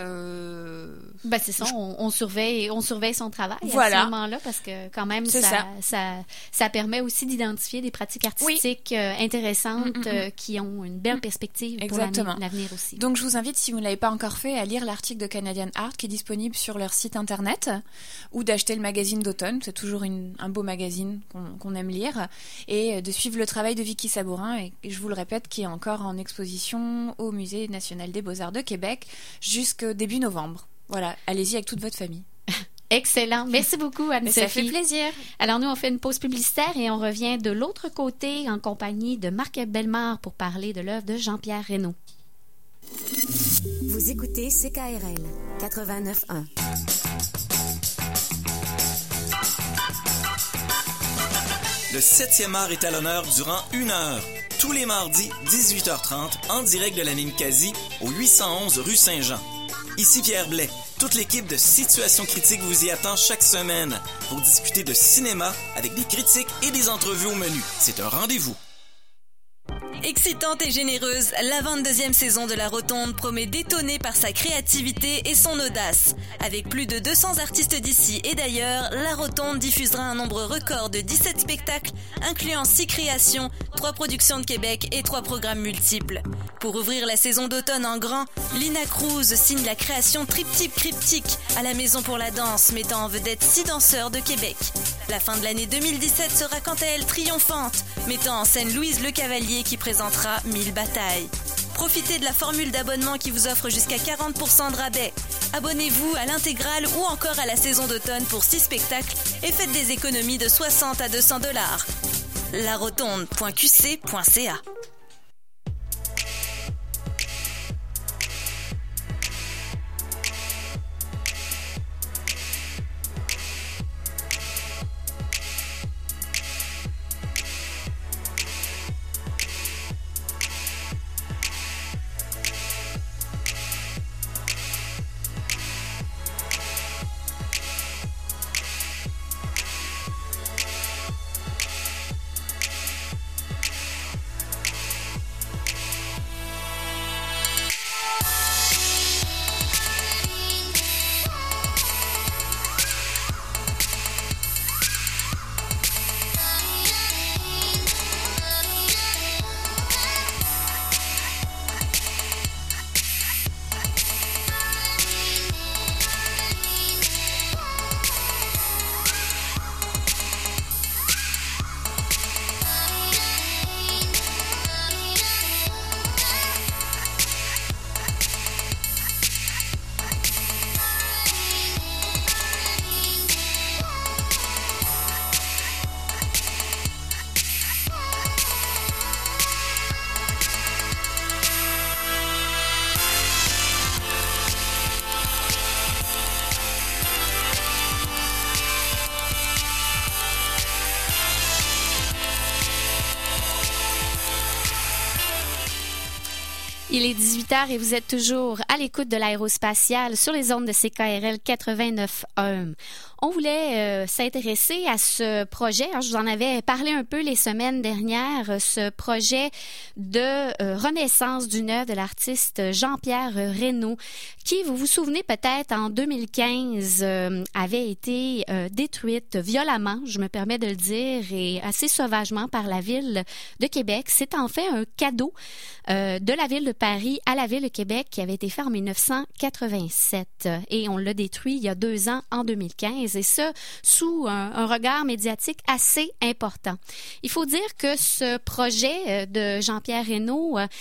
Speaker 5: euh...
Speaker 3: ben c'est ça, on, on surveille, on surveille son travail
Speaker 5: voilà.
Speaker 3: à ce moment-là, parce que quand même ça
Speaker 5: ça.
Speaker 3: ça ça permet aussi d'identifier des pratiques artistiques oui. euh, intéressantes mm-hmm. euh, qui ont une belle perspective
Speaker 5: Exactement.
Speaker 3: pour l'avenir aussi.
Speaker 5: Donc je vous invite, si vous ne l'avez pas encore fait, à lire l'article de Canadian Art qui est disponible sur leur site internet, ou d'acheter le magazine d'automne. C'est toujours une, un beau magazine qu'on, qu'on aime lire, et de suivre le travail de Vicky Sabourin, et, et je vous le répète, qui est encore en exposition au Musée national des Beaux-Arts de Québec jusqu'au début novembre. Voilà, allez-y avec toute votre famille.
Speaker 3: Excellent. Merci beaucoup, Anne-Sophie.
Speaker 5: Ça fait plaisir.
Speaker 3: Alors, nous, on fait une pause publicitaire et on revient de l'autre côté en compagnie de Marc Bellemare pour parler de l'œuvre de Jean-Pierre Reynaud.
Speaker 1: Vous écoutez C K R L quatre-vingt-neuf un.
Speaker 6: Le septième art est à l'honneur durant une heure. Tous les mardis, dix-huit heures trente, en direct de la Ninkasi, au huit cent onze rue Saint-Jean. Ici Pierre Blais. Toute l'équipe de Situation Critique vous y attend chaque semaine pour discuter de cinéma avec des critiques et des entrevues au menu. C'est un rendez-vous.
Speaker 2: Excitante et généreuse, la vingt-deuxième saison de La Rotonde promet d'étonner par sa créativité et son audace. Avec plus de deux cents artistes d'ici et d'ailleurs, La Rotonde diffusera un nombre record de dix-sept spectacles, incluant six créations, trois productions de Québec et trois programmes multiples. Pour ouvrir la saison d'automne en grand, Lina Cruz signe la création Triptyque Cryptique à la Maison pour la danse, mettant en vedette six danseurs de Québec. La fin de l'année deux mille dix-sept sera quant à elle triomphante, mettant en scène Louise Le Cavalier qui présentera Mille batailles. Profitez de la formule d'abonnement qui vous offre jusqu'à quarante pour cent de rabais. Abonnez-vous à l'intégrale ou encore à la saison d'automne pour six spectacles et faites des économies de soixante à deux cents dollars. la rotonde point q c point c a
Speaker 3: Il est dix-huit heures et vous êtes toujours à l'écoute de l'aérospatiale sur les ondes de C K R L quatre-vingt-neuf un. On voulait euh, s'intéresser à ce projet. Alors, je vous en avais parlé un peu les semaines dernières, ce projet de euh, renaissance d'une œuvre de l'artiste Jean-Pierre Reynaud, qui, vous vous souvenez peut-être, en deux mille quinze, euh, avait été euh, détruite violemment, je me permets de le dire, et assez sauvagement par la Ville de Québec. C'est en fait un cadeau euh, de la Ville de Paris à la Ville de Québec qui avait été fait en dix-neuf cent quatre-vingt-sept. Et on l'a détruit il y a deux ans, en deux mille quinze, et ça sous un, un regard médiatique assez important. Il faut dire que ce projet de Jean-Pierre Reynaud euh,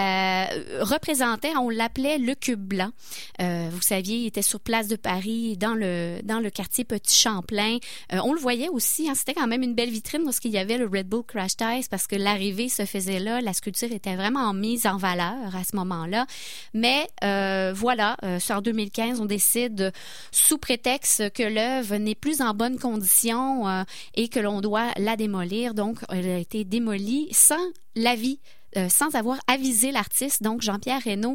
Speaker 3: euh, représentait, on l'appelait le Cube Blanc. Euh, vous saviez, il était sur Place de Paris, dans le dans le quartier Petit Champlain. Euh, on le voyait aussi, hein, c'était quand même une belle vitrine lorsqu'il y avait le Red Bull Crash Test parce que l'arrivée se faisait là, la sculpture était vraiment mise en valeur à ce moment-là. Mais euh, voilà, euh, en deux mille quinze, on décide, sous prétexte que l'œuvre n'est plus en bonne condition euh, et que l'on doit la démolir. Donc, elle a été démolie sans l'avis Euh, sans avoir avisé l'artiste. Donc, Jean-Pierre Reynaud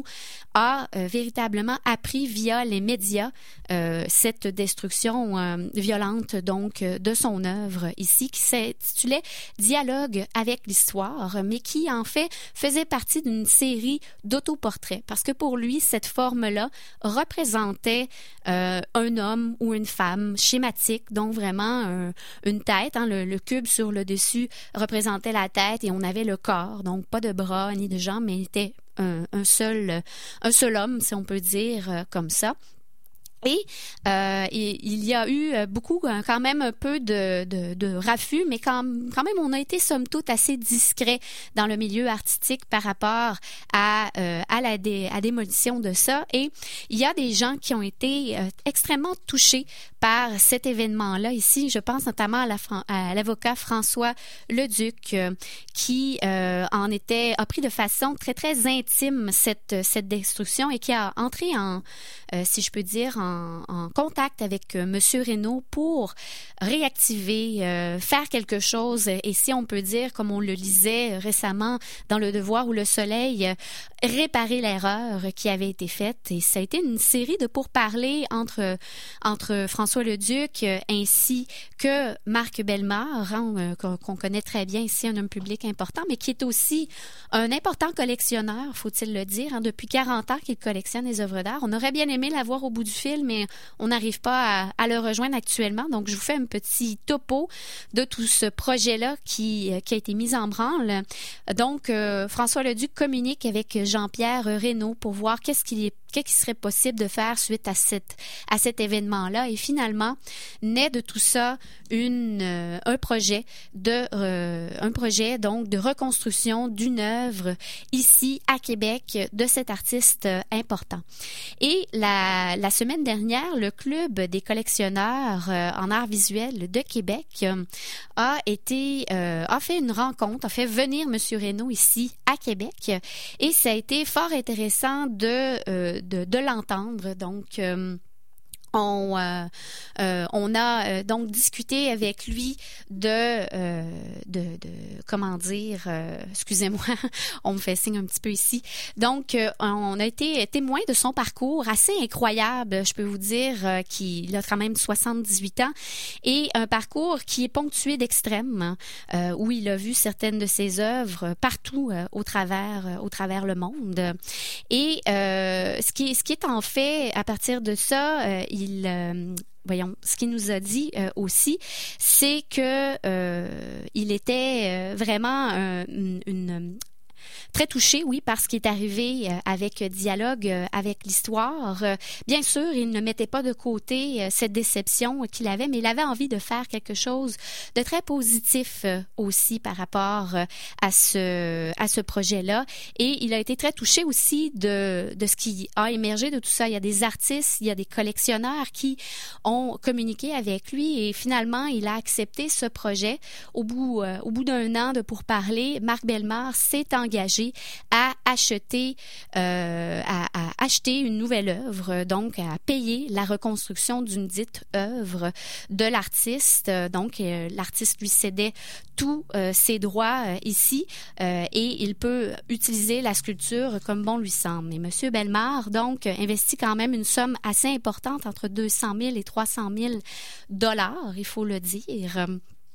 Speaker 3: a euh, véritablement appris via les médias euh, cette destruction euh, violente donc euh, de son œuvre ici, qui s'intitulait Dialogue avec l'histoire, mais qui en fait faisait partie d'une série d'autoportraits, parce que pour lui, cette forme-là représentait euh, un homme ou une femme schématique, donc vraiment un, une tête, hein, le, le cube sur le dessus représentait la tête et on avait le corps, donc pas de de bras ni de jambes, mais était un, un seul un seul homme, si on peut dire euh, comme ça. Et euh, il y a eu beaucoup, quand même un peu de, de, de raffus, mais quand, quand même, on a été somme toute assez discret dans le milieu artistique par rapport à, euh, à la dé, à démolition de ça. Et il y a des gens qui ont été euh, extrêmement touchés par cet événement-là ici. Je pense notamment à, la, à l'avocat François Leduc, euh, qui euh, en était, a pris de façon très, très intime cette, cette destruction et qui a entré en, euh, si je peux dire, en En, en contact avec euh, Monsieur Reynaud pour réactiver, euh, faire quelque chose. Et si on peut dire, comme on le lisait récemment dans Le Devoir ou Le Soleil, euh, réparer l'erreur qui avait été faite. Et ça a été une série de pourparlers entre, entre François Leduc euh, ainsi que Marc Bellemare, hein, euh, qu'on, qu'on connaît très bien ici, un homme public important, mais qui est aussi un important collectionneur, faut-il le dire. Hein, depuis quarante ans qu'il collectionne les œuvres d'art. On aurait bien aimé l'avoir au bout du fil, mais on n'arrive pas à, à le rejoindre actuellement. Donc, je vous fais un petit topo de tout ce projet-là qui, qui a été mis en branle. Donc, euh, François Leduc communique avec Jean-Pierre Reynaud pour voir qu'est-ce qu'il est qu'est-ce qui serait possible de faire suite à, cette, à cet événement-là. Et finalement, naît de tout ça une, euh, un projet de euh, un projet donc de reconstruction d'une œuvre ici à Québec de cet artiste euh, important. Et la, la semaine dernière, le Club des collectionneurs euh, en art visuel de Québec euh, a été euh, a fait une rencontre, a fait venir M. Reynaud ici à Québec, et ça a été fort intéressant de euh, De, de l'entendre. Donc, euh, on, euh, euh, on a euh, donc discuté avec lui de, euh, de, de comment dire, euh, excusez-moi, on me fait signe un petit peu ici. Donc, euh, on a été témoin de son parcours assez incroyable, je peux vous dire, euh, qu'il a quand même soixante-dix-huit ans, et un parcours qui est ponctué d'extrêmes, euh, où il a vu certaines de ses œuvres partout euh, au travers, euh, au travers le monde. Et euh, ce qui, ce qui est en fait, à partir de ça, euh, il Il, euh, voyons, ce qu'il nous a dit euh, aussi, c'est que euh, il était euh, vraiment euh, une, une très touché, oui, par ce qui est arrivé euh, avec Dialogue euh, avec l'histoire. Euh, bien sûr, il ne mettait pas de côté euh, cette déception euh, qu'il avait, mais il avait envie de faire quelque chose de très positif euh, aussi par rapport euh, à ce à ce projet-là. Et il a été très touché aussi de de ce qui a émergé de tout ça. Il y a des artistes, il y a des collectionneurs qui ont communiqué avec lui, et finalement, il a accepté ce projet. Au bout euh, au bout d'un an de pourparlers, Marc Bellemare s'est engagé à acheter, euh, à, à acheté une nouvelle œuvre, donc a payé la reconstruction d'une dite œuvre de l'artiste. Donc, euh, l'artiste lui cédait tous euh, ses droits euh, ici euh, et il peut utiliser la sculpture comme bon lui semble. Et M. Bellemare, donc, investit quand même une somme assez importante, entre deux cent mille et trois cent mille dollars, il faut le dire.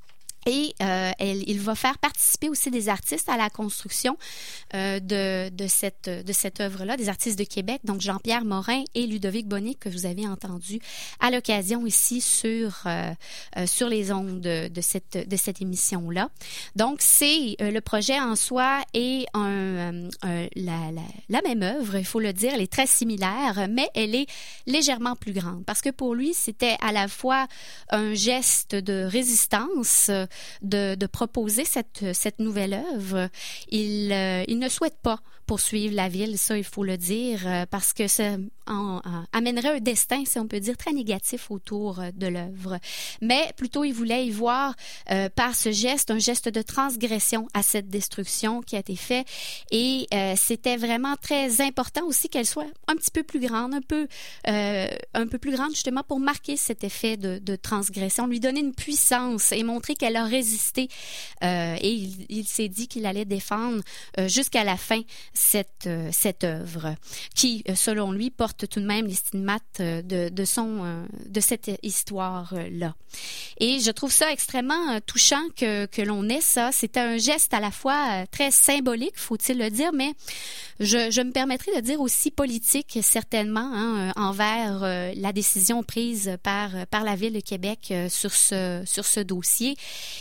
Speaker 3: Et euh, elle, il va faire participer aussi des artistes à la construction euh, de, de cette, de cette œuvre-là, des artistes de Québec, donc Jean-Pierre Morin et Ludovic Bonnet, que vous avez entendu à l'occasion ici sur, euh, euh, sur les ondes de, de, cette, de cette émission-là. Donc, c'est euh, le projet en soi est un, euh, un, la, la, la même œuvre, il faut le dire, elle est très similaire, mais elle est légèrement plus grande, parce que pour lui, c'était à la fois un geste de résistance, De, de proposer cette, cette nouvelle œuvre. Il, euh, il ne souhaite pas poursuivre la ville, ça, il faut le dire, euh, parce que ça en, en, amènerait un destin, si on peut dire, très négatif autour de l'œuvre. Mais plutôt, il voulait y voir, euh, par ce geste, un geste de transgression à cette destruction qui a été faite. Et euh, c'était vraiment très important aussi qu'elle soit un petit peu plus grande, un peu, euh, un peu plus grande, justement, pour marquer cet effet de, de transgression, lui donner une puissance et montrer qu'elle a résisté. Euh, et il, il s'est dit qu'il allait défendre euh, jusqu'à la fin cette, euh, cette œuvre qui, euh, selon lui, porte tout de même les stigmates euh, de, de, son, euh, de cette histoire-là. Et je trouve ça extrêmement euh, touchant que, que l'on ait ça. C'était un geste à la fois euh, très symbolique, faut-il le dire, mais je, je me permettrai de dire aussi politique, certainement, hein, euh, envers euh, la décision prise par, par la Ville de Québec euh, sur, ce, sur ce dossier.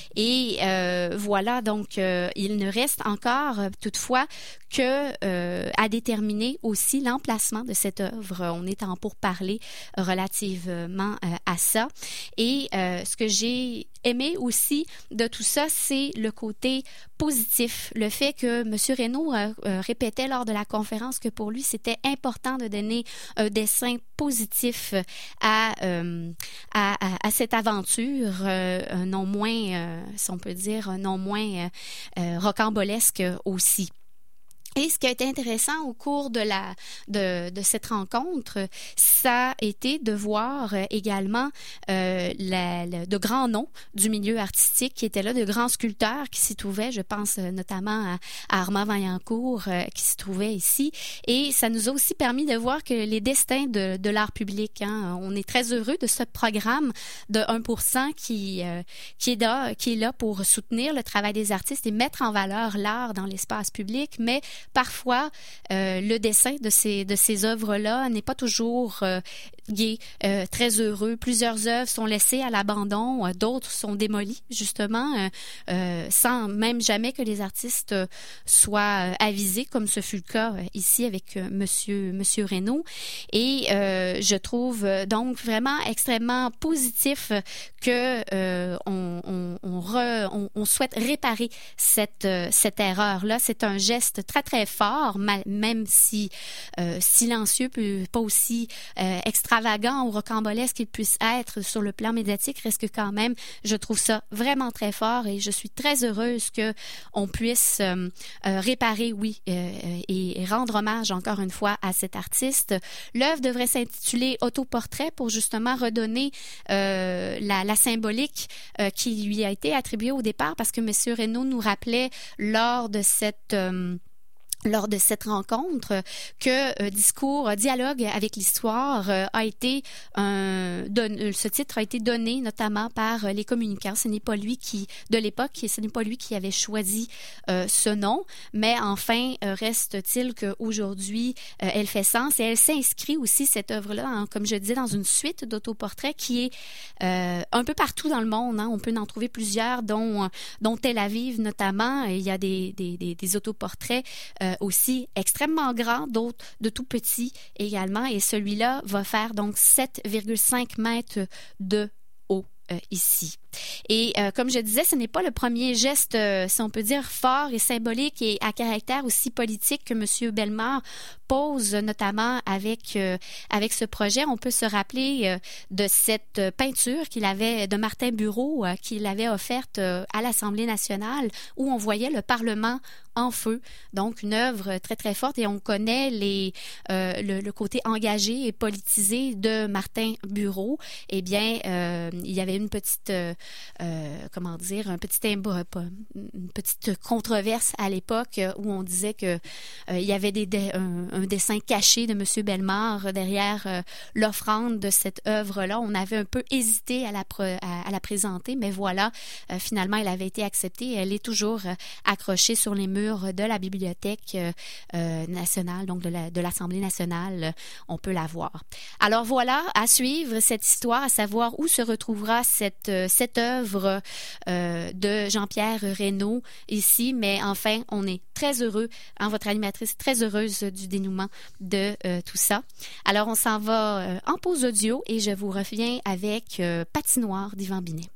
Speaker 3: Et euh, voilà, donc, euh, il ne reste encore, euh, toutefois, que euh, à déterminer aussi l'emplacement de cette œuvre. On est en pourparlers relativement euh, à ça. Et euh, ce que j'ai aimé aussi de tout ça, c'est le côté positif. Le fait que M. Reynaud euh, euh, répétait lors de la conférence que pour lui, c'était important de donner un dessin positif à, euh, à, à, à cette aventure, euh, non moins, euh, si on peut dire, non moins euh, euh, rocambolesque aussi. Et ce qui a été intéressant au cours de la de, de cette rencontre, ça a été de voir également euh, la, la, de grands noms du milieu artistique qui étaient là, de grands sculpteurs qui s'y trouvaient. Je pense notamment à, à Armand Vaillancourt euh, qui s'y trouvait ici. Et ça nous a aussi permis de voir que les destins de, de l'art public, hein, on est très heureux de ce programme de un pour cent qui euh, qui est là, qui est là pour soutenir le travail des artistes et mettre en valeur l'art dans l'espace public, mais parfois, euh, le dessin de ces, de ces œuvres-là n'est pas toujours euh, gai, euh, très heureux. Plusieurs œuvres sont laissées à l'abandon, euh, d'autres sont démolies, justement, euh, euh, sans même jamais que les artistes euh, soient euh, avisés, comme ce fut le cas euh, ici avec euh, monsieur, monsieur Reynaud. Et euh, je trouve euh, donc vraiment extrêmement positif que euh, on, on, on, re, on, on souhaite réparer cette, euh, cette erreur-là. C'est un geste très, très fort, même si euh, silencieux, pas aussi euh, extravagant ou rocambolesque qu'il puisse être sur le plan médiatique, reste que quand même, je trouve ça vraiment très fort et je suis très heureuse que on puisse euh, euh, réparer, oui, euh, et, et rendre hommage encore une fois à cet artiste. L'œuvre devrait s'intituler Autoportrait pour justement redonner euh, la, la symbolique euh, qui lui a été attribuée au départ parce que M. Reynaud nous rappelait lors de cette... Euh, lors de cette rencontre que euh, discours, euh, dialogue avec l'histoire euh, a été un don, ce titre a été donné notamment par euh, les communicants. Ce n'est pas lui qui de l'époque, ce n'est pas lui qui avait choisi euh, ce nom, mais enfin euh, reste-t-il qu'aujourd'hui euh, elle fait sens et elle s'inscrit aussi cette œuvre-là, hein, comme je disais, dans une suite d'autoportraits qui est euh, un peu partout dans le monde. Hein. On peut en trouver plusieurs, dont dont Tel Aviv notamment. Il y a des des des, des autoportraits euh, aussi extrêmement grand, d'autres de tout petits également. Et celui-là va faire donc sept virgule cinq mètres de haut euh, ici. Et euh, comme je disais, ce n'est pas le premier geste, euh, si on peut dire, fort et symbolique et à caractère aussi politique que M. Bellemare pause, notamment avec euh, avec ce projet. On peut se rappeler euh, de cette peinture qu'il avait, de Martin Bureau, euh, qu'il avait offerte euh, à l'Assemblée nationale, où on voyait le Parlement en feu. Donc, une œuvre très, très forte, et on connaît les, euh, le, le côté engagé et politisé de Martin Bureau. Eh bien, euh, il y avait une petite, euh, euh, comment dire, un petit, une petite controverse à l'époque où on disait que euh, il y avait des, des, un, un dessin caché de M. Bellemare derrière euh, l'offrande de cette œuvre-là. On avait un peu hésité à la, à, à la présenter, mais voilà, euh, finalement, elle avait été acceptée. Elle est toujours euh, accrochée sur les murs de la Bibliothèque euh, nationale, donc de, la, de l'Assemblée nationale. On peut la voir. Alors voilà, à suivre cette histoire, à savoir où se retrouvera cette, cette œuvre euh, de Jean-Pierre Reynaud ici, mais enfin, on est très heureux, hein, votre animatrice très heureuse du dénouement de euh, tout ça. Alors, on s'en va euh, en pause audio et je vous reviens avec euh, Patinoire d'Yvan Binet.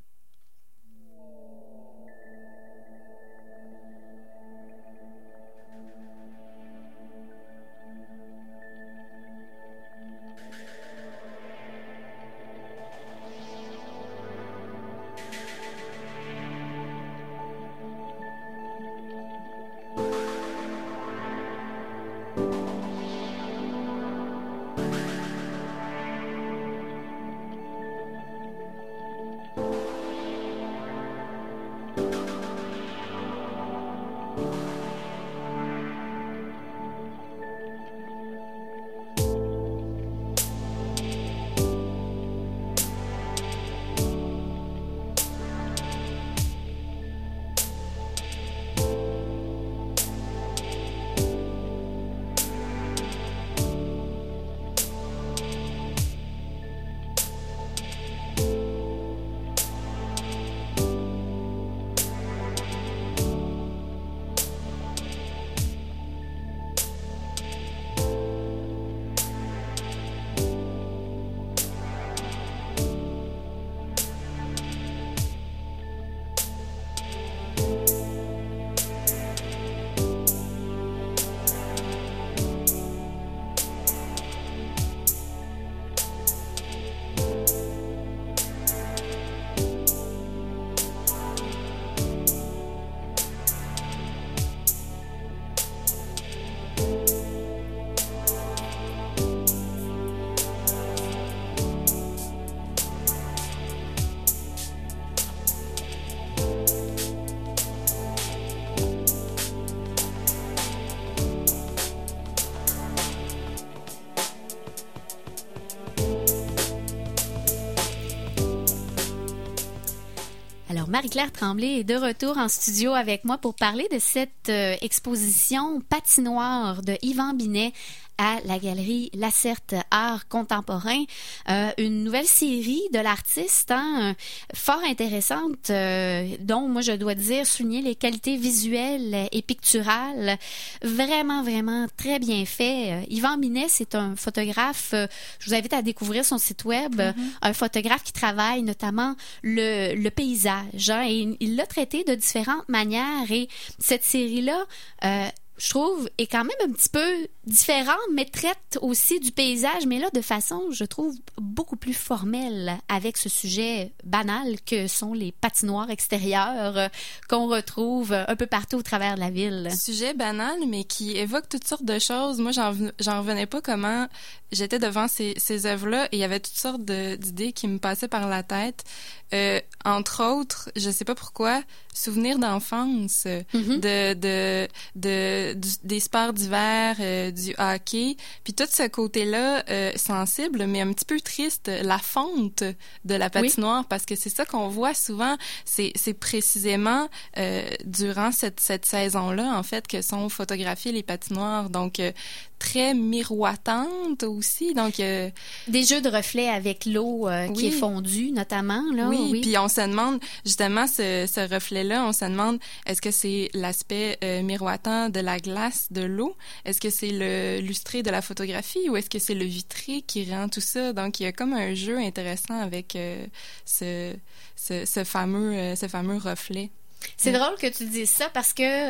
Speaker 3: Alors, Marie-Claire Tremblay est de retour en studio avec moi pour parler de cette euh, exposition Patinoire de Yvan Binet à la galerie Lacerte Art Contemporain, euh, une nouvelle série de l'artiste, hein, fort intéressante, euh, dont moi je dois dire souligner les qualités visuelles et picturales, vraiment vraiment très bien fait. Euh, Yvan Binet, c'est un photographe, euh, je vous invite à découvrir son site web, mm-hmm. un photographe qui travaille notamment le, le paysage, hein, et il l'a traité de différentes manières, et cette série-là, euh, je trouve, est quand même un petit peu différente, mais traite aussi du paysage, mais là, de façon, je trouve, beaucoup plus formelle, avec ce sujet banal que sont les patinoires extérieures euh, qu'on retrouve un peu partout au travers de la ville.
Speaker 4: Sujet banal, mais qui évoque toutes sortes de choses. Moi, j'en, j'en revenais pas comment j'étais devant ces, ces œuvres-là, et il y avait toutes sortes de, d'idées qui me passaient par la tête. Euh, entre autres, je sais pas pourquoi, souvenirs d'enfance, mm-hmm. de, de, de, du, des sports d'hiver, euh, du hockey, puis tout ce côté-là euh, sensible, mais un petit peu triste, la fonte de la patinoire, oui. Parce que c'est ça qu'on voit souvent, c'est, c'est précisément euh, durant cette, cette saison-là, en fait, que sont photographiées les patinoires, donc euh, très miroitante aussi, donc... Euh,
Speaker 3: des jeux de reflets avec l'eau euh, oui. qui est fondue, notamment, là.
Speaker 4: Oui, oui. Puis on se demande, justement, ce, ce reflet-là, on se demande, est-ce que c'est l'aspect euh, miroitant de la glace, de l'eau? Est-ce que c'est le lustré de la photographie, ou est-ce que c'est le vitré qui rend tout ça? Donc, il y a comme un jeu intéressant avec euh, ce, ce, ce fameux, euh, ce fameux reflet.
Speaker 3: C'est ouais. drôle que tu dises ça, parce que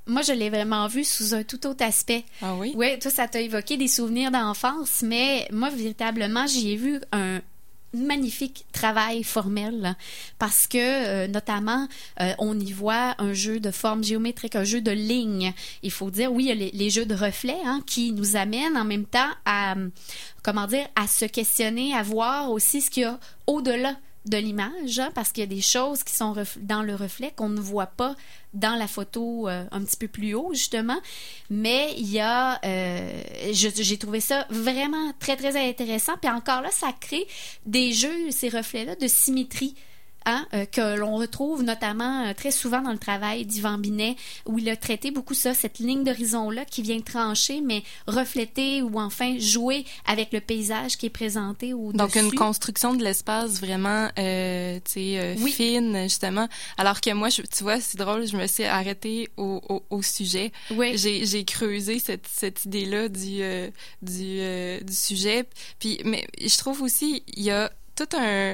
Speaker 3: moi, je l'ai vraiment vu sous un tout autre aspect.
Speaker 4: Ah oui?
Speaker 3: Oui, toi, ça t'a évoqué des souvenirs d'enfance, mais moi, véritablement, j'y ai vu un magnifique travail formel là, parce que euh, notamment euh, on y voit un jeu de forme géométrique, un jeu de lignes. Il faut dire, oui, il y a les, les jeux de reflets hein, qui nous amènent en même temps à, comment dire, à se questionner, à voir aussi ce qu'il y a au-delà de l'image, hein, parce qu'il y a des choses qui sont ref- dans le reflet qu'on ne voit pas dans la photo euh, un petit peu plus haut, justement. Mais il y a... Euh, je, j'ai trouvé ça vraiment très, très intéressant. Puis encore là, ça crée des jeux, ces reflets-là, de symétrie. Hein, euh, que l'on retrouve notamment euh, très souvent dans le travail d'Yvan Binet, où il a traité beaucoup ça, cette ligne d'horizon-là qui vient trancher, mais refléter ou enfin jouer avec le paysage qui est présenté au-dessus.
Speaker 4: Donc, une construction de l'espace vraiment, euh, tu sais, euh,
Speaker 3: oui.
Speaker 4: fine, justement. Alors que moi, je, tu vois, c'est drôle, je me suis arrêtée au, au, au sujet.
Speaker 3: Oui.
Speaker 4: J'ai, j'ai creusé cette, cette idée-là du, euh, du, euh, du sujet. Puis, mais je trouve aussi, il y a tout un,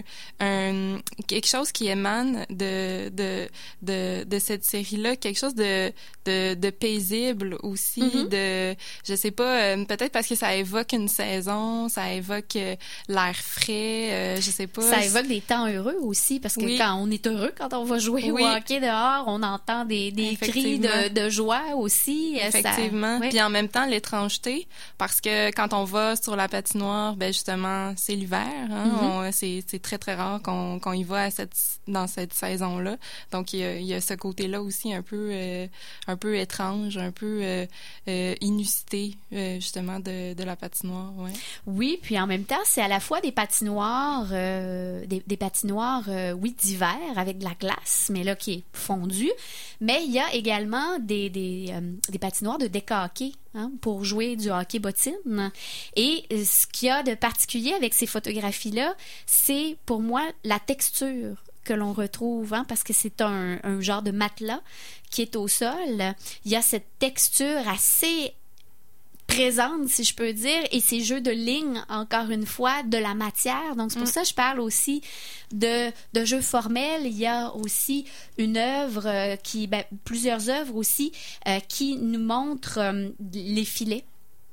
Speaker 4: un quelque chose qui émane de de de, de cette série-là, quelque chose de de, de paisible aussi, mm-hmm. de je sais pas, euh, peut-être parce que ça évoque une saison, ça évoque euh, l'air frais, euh, je sais pas.
Speaker 3: Ça évoque des temps heureux aussi, parce que oui. quand on est heureux, quand on va jouer oui. au hockey dehors, on entend des des cris de, de joie aussi.
Speaker 4: Effectivement.
Speaker 3: Ça, oui.
Speaker 4: Puis en même temps l'étrangeté, parce que quand on va sur la patinoire, ben justement c'est l'hiver, hein, mm-hmm. on, c'est c'est très très rare qu'on qu'on y va à cette dans cette saison-là. Donc il y a, il y a ce côté-là aussi un peu euh, un peu étrange, un peu euh, euh, inusité euh, justement de de la patinoire, ouais.
Speaker 3: Oui, puis en même temps, c'est à la fois des patinoires euh, des, des patinoires euh, oui d'hiver avec de la glace, mais là qui est fondue, mais il y a également des des euh, des patinoires de deck hockey. Hein, pour jouer du hockey bottine. Et ce qu'il y a de particulier avec ces photographies-là, c'est pour moi la texture que l'on retrouve, hein, parce que c'est un, un genre de matelas qui est au sol. Il y a cette texture assez présente, si je peux dire, et ces jeux de lignes, encore une fois, de la matière. Donc, c'est pour mm. ça que je parle aussi de, de jeux formels. Il y a aussi une œuvre euh, qui, ben, plusieurs œuvres aussi, euh, qui nous montrent euh, les filets.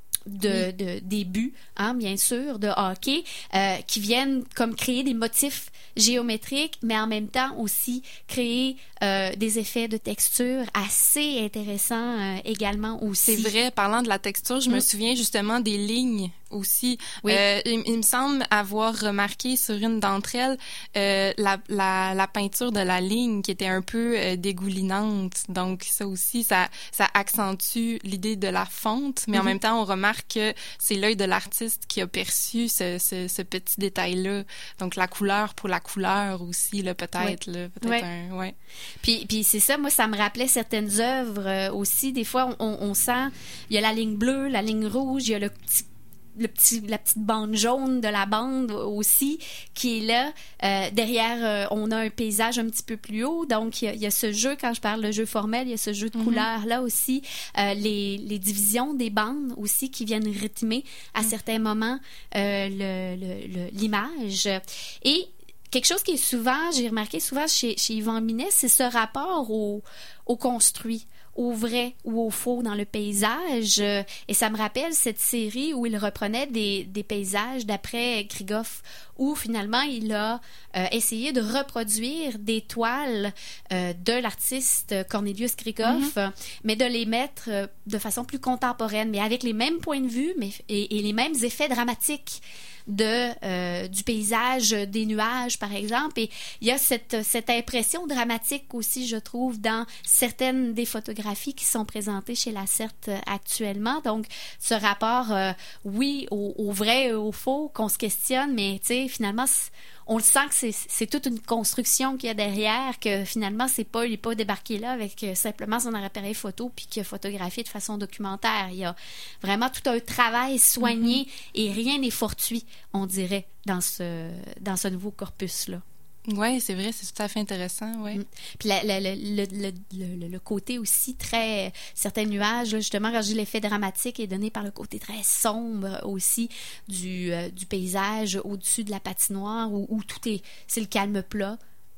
Speaker 3: De, oui. de, des buts, hein, bien sûr, de hockey, euh, qui viennent comme créer des motifs géométriques, mais en même temps aussi créer euh, des effets de texture assez intéressants euh, également aussi.
Speaker 4: C'est vrai, parlant de la texture, je mmh. me souviens justement des lignes aussi. Oui. Euh, il, il me semble avoir remarqué sur une d'entre elles euh, la, la, la peinture de la ligne qui était un peu euh, dégoulinante. Donc ça aussi, ça, ça accentue l'idée de la fonte, mais mmh. en même temps, on remarque que c'est l'œil de l'artiste qui a perçu ce, ce, ce petit détail-là. Donc la couleur pour la couleur aussi, là, peut-être. Oui. Là, peut-être
Speaker 3: oui.
Speaker 4: un, ouais.
Speaker 3: Puis, puis c'est ça, moi, ça me rappelait certaines œuvres euh, aussi. Des fois, on, on sent, il y a la ligne bleue, la ligne rouge, il y a le petit le petit, la petite bande jaune de la bande aussi qui est là. Euh, derrière, euh, on a un paysage un petit peu plus haut. Donc, il y a, il y a ce jeu, quand je parle de jeu formel, il y a ce jeu de mm-hmm. couleurs-là aussi. Euh, les, les divisions des bandes aussi qui viennent rythmer à mm-hmm. certains moments euh, le, le, le, l'image. Et quelque chose qui est souvent, j'ai remarqué souvent chez, chez Yvan Binet, c'est ce rapport au, au construit, au vrai ou au faux dans le paysage. Et ça me rappelle cette série où il reprenait des, des paysages d'après Krigoff, où finalement il a euh, essayé de reproduire des toiles euh, de l'artiste Cornelius Krigoff, mm-hmm. mais de les mettre euh, de façon plus contemporaine, mais avec les mêmes points de vue mais, et, et les mêmes effets dramatiques de euh, du paysage, des nuages, par exemple. Et il y a cette, cette impression dramatique aussi, je trouve, dans certaines des photographies qui sont présentées chez Lacerte euh, actuellement. Donc, ce rapport, euh, oui, au, au vrai et au faux, qu'on se questionne, mais tu sais, finalement, on le sent que c'est, c'est toute une construction qu'il y a derrière, que finalement, c'est pas, il n'est pas débarqué là avec euh, simplement son appareil photo puis qu'il a photographié de façon documentaire. Il y a vraiment tout un travail soigné mm-hmm. et rien n'est fortuit, on dirait, dans ce, dans ce nouveau corpus-là.
Speaker 4: Oui, c'est vrai, c'est tout à fait intéressant, oui.
Speaker 3: Mm. Puis la, la, la, le, le, le, le côté aussi très... Certains nuages, là, justement, quand je dis l'effet dramatique est donné par le côté très sombre aussi du, euh, du paysage au-dessus de la patinoire où, où tout est... C'est le calme plat, tu sais.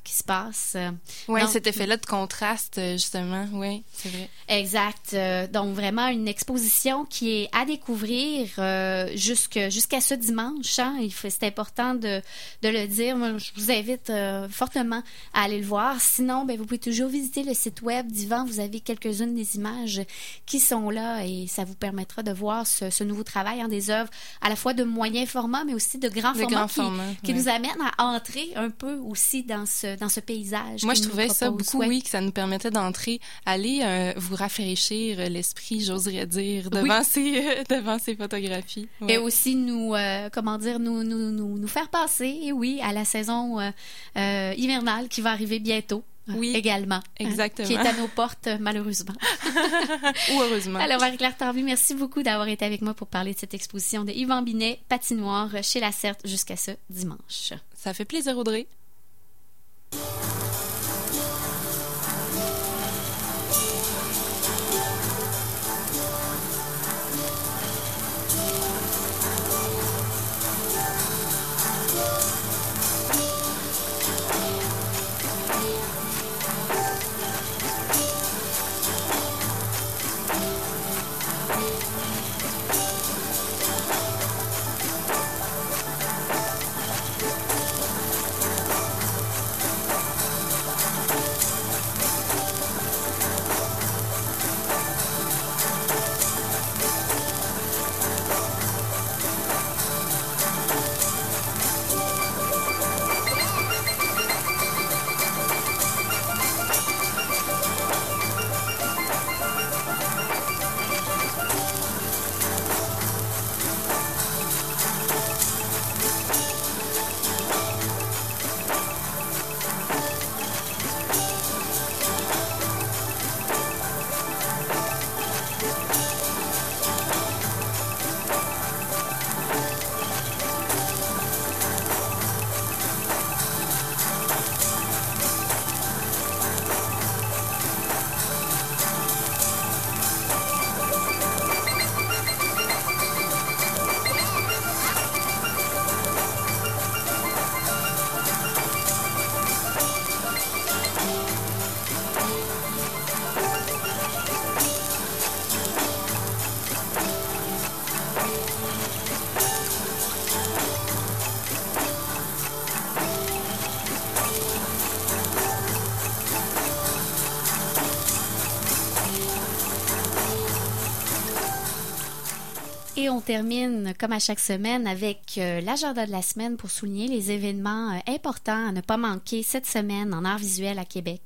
Speaker 3: qui se passe.
Speaker 4: Oui,
Speaker 3: Donc,
Speaker 4: cet effet-là de contraste, justement, oui, c'est vrai.
Speaker 3: Exact. Euh, donc, vraiment, une exposition qui est à découvrir euh, jusque, jusqu'à ce dimanche. Hein. Il faut, c'est important de, de le dire. Moi, je vous invite euh, fortement à aller le voir. Sinon, ben, vous pouvez toujours visiter le site web d'Yvan. Vous avez quelques-unes des images qui sont là et ça vous permettra de voir ce, ce nouveau travail, hein, des œuvres à la fois de moyen format, mais aussi de grand
Speaker 4: de
Speaker 3: format,
Speaker 4: grand
Speaker 3: qui,
Speaker 4: format,
Speaker 3: qui
Speaker 4: ouais.
Speaker 3: nous amène à entrer un peu aussi dans ce, dans ce paysage.
Speaker 4: Moi, je
Speaker 3: nous
Speaker 4: trouvais ça
Speaker 3: propose.
Speaker 4: beaucoup,
Speaker 3: Ouais.
Speaker 4: oui, que ça nous permettait d'entrer, aller euh, vous rafraîchir l'esprit, j'oserais dire, devant, oui. ces, euh, devant ces photographies. Ouais.
Speaker 3: Et aussi nous, euh, comment dire, nous, nous, nous, nous faire passer, et oui, à la saison euh, euh, hivernale qui va arriver bientôt.
Speaker 4: Oui,
Speaker 3: également.
Speaker 4: Exactement.
Speaker 3: Hein, qui est à nos portes, malheureusement.
Speaker 4: Ou heureusement.
Speaker 3: Alors, Marie-Claire Tanvi, merci beaucoup d'avoir été avec moi pour parler de cette exposition de Yvan Binet, patinoire chez La Certe jusqu'à ce dimanche.
Speaker 4: Ça fait plaisir, Audrey.
Speaker 3: Et on termine, comme à chaque semaine, avec euh, l'agenda de la semaine pour souligner les événements euh, importants à ne pas manquer cette semaine en art visuel à Québec.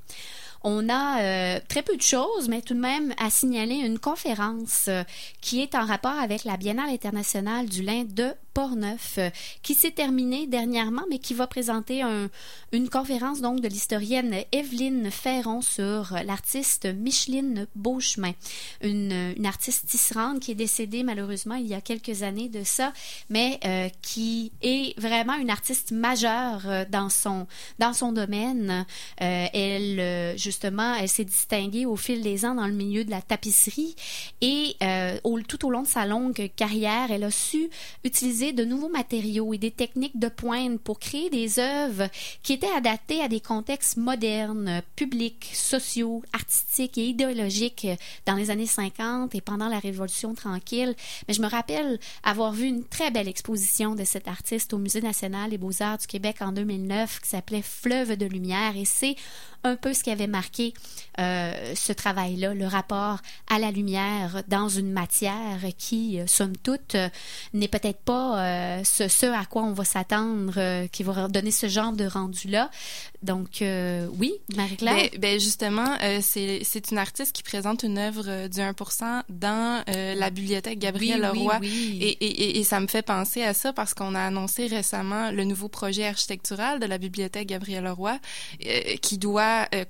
Speaker 3: On a euh, très peu de choses, mais tout de même à signaler une conférence euh, qui est en rapport avec la Biennale internationale du lin de Portneuf, euh, qui s'est terminée dernièrement, mais qui va présenter un, une conférence donc de l'historienne Evelyne Ferron sur l'artiste Micheline Beauchemin, une, une artiste tisserande qui est décédée malheureusement il y a quelques années de ça, mais euh, qui est vraiment une artiste majeure euh, dans son dans son domaine. Euh, elle euh, justement, elle s'est distinguée au fil des ans dans le milieu de la tapisserie et euh, au, tout au long de sa longue carrière, elle a su utiliser de nouveaux matériaux et des techniques de pointe pour créer des œuvres qui étaient adaptées à des contextes modernes, publics, sociaux, artistiques et idéologiques dans les années cinquante et pendant la Révolution tranquille. Mais je me rappelle avoir vu une très belle exposition de cette artiste au Musée national des beaux-arts du Québec en deux mille neuf qui s'appelait Fleuve de lumière et c'est un peu ce qui avait marqué euh, ce travail-là, le rapport à la lumière dans une matière qui, euh, somme toute, euh, n'est peut-être pas euh, ce, ce à quoi on va s'attendre, euh, qui va donner ce genre de rendu-là. Donc, euh, oui, Marie-Claire?
Speaker 4: Ben, ben justement, euh, c'est, c'est une artiste qui présente une œuvre du un pour cent dans euh, la bibliothèque Gabriel
Speaker 3: oui,
Speaker 4: Leroy.
Speaker 3: Oui, oui.
Speaker 4: Et, et, et ça me fait penser à ça parce qu'on a annoncé récemment le nouveau projet architectural de la bibliothèque Gabriel Leroy euh, qui doit euh, conserver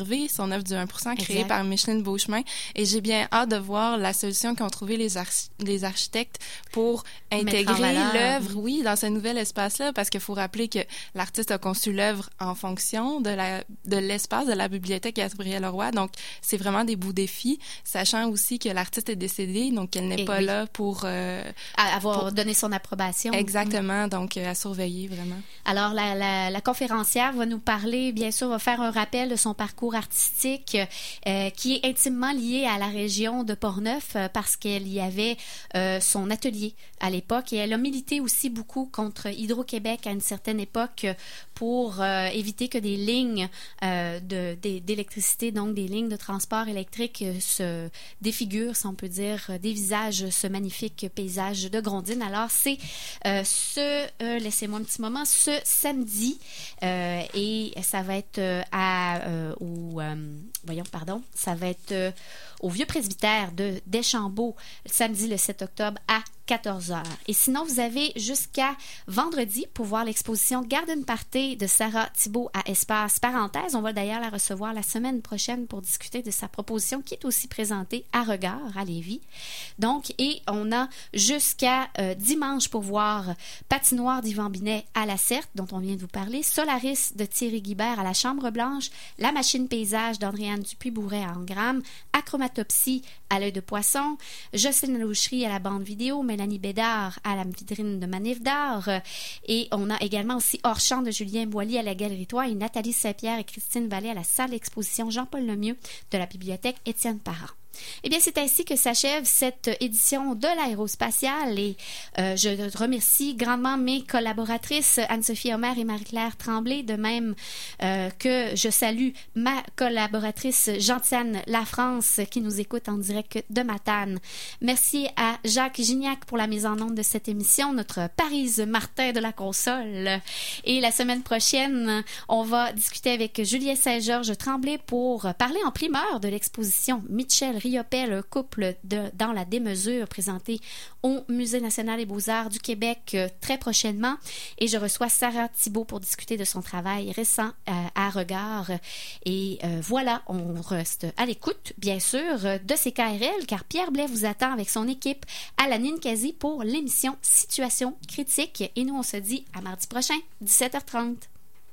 Speaker 4: conserver son œuvre du un pour cent créée
Speaker 3: Exact.
Speaker 4: par Micheline Beauchemin. Et j'ai bien hâte de voir la solution qu'ont trouvé les, archi- les architectes pour intégrer l'œuvre, oui, dans ce nouvel espace-là, parce qu'il faut rappeler que l'artiste a conçu l'œuvre en fonction de la de l'espace de la bibliothèque Gabriel-Leroy. Donc, c'est vraiment des beaux défis, sachant aussi que l'artiste est décédée, donc qu'elle n'est
Speaker 3: Et
Speaker 4: pas
Speaker 3: oui.
Speaker 4: là pour... Euh,
Speaker 3: À avoir
Speaker 4: pour...
Speaker 3: donné son approbation.
Speaker 4: Exactement, donc euh, à surveiller vraiment.
Speaker 3: Alors, la, la, la conférencière va nous parler, bien sûr, va faire un rappel de son parcours artistique euh, qui est intimement lié à la région de Portneuf euh, parce qu'elle y avait euh, son atelier à l'époque et elle a milité aussi beaucoup contre Hydro-Québec à une certaine époque pour euh, éviter que des lignes euh, de, de, d'électricité, donc des lignes de transport électrique euh, se défigurent, si on peut dire, dévisagent ce magnifique paysage de Grondines. Alors, c'est euh, ce, euh, laissez-moi un petit moment, ce samedi euh, et ça va être euh, à, euh, au, euh, voyons, pardon, ça va être euh, au Vieux Presbytère de Deschambault, samedi le sept octobre à quatorze heures. Et sinon, vous avez jusqu'à vendredi pour voir l'exposition Garden Party de Sarah Thibault à Espace Parenthèse. On va d'ailleurs la recevoir la semaine prochaine pour discuter de sa proposition qui est aussi présentée à Regard, à Lévis. Donc, et on a jusqu'à euh, dimanche pour voir Patinoire d'Yvan Binet à la Certe, dont on vient de vous parler, Solaris de Thierry Guibert à la Chambre Blanche, La Machine Paysage d'Andréane Dupuis-Bourret à Engramme, Achromatopsie à l'Œil de Poisson, Jocelyne Loucherie à la bande vidéo, Mélanie Bédard à la vitrine de Manif d'art. Et on a également aussi Hors-champ de Julien Boilly à la Galerie Toit et Nathalie Saint-Pierre et Christine Vallée à la salle d'exposition Jean-Paul Lemieux de la bibliothèque Étienne Parent. Eh bien, c'est ainsi que s'achève cette édition de l'Aérospatiale et euh, je remercie grandement mes collaboratrices Anne-Sophie Homer et Marie-Claire Tremblay, de même euh, que je salue ma collaboratrice Gentiane Lafrance qui nous écoute en direct de Matane. Merci à Jacques Gignac pour la mise en onde de cette émission, notre Parise Martin de la console. Et la semaine prochaine, on va discuter avec Julien Saint-Georges Tremblay pour parler en primeur de l'exposition Michel Riopel, couple de, dans la démesure, présenté au Musée national des beaux-arts du Québec euh, très prochainement. Et je reçois Sarah Thibault pour discuter de son travail récent euh, à Regard. Et euh, voilà, on reste à l'écoute, bien sûr, de C K R L, car Pierre Blais vous attend avec son équipe à la Ninkasi pour l'émission Situation critique. Et nous, on se dit à mardi prochain, dix-sept heures trente.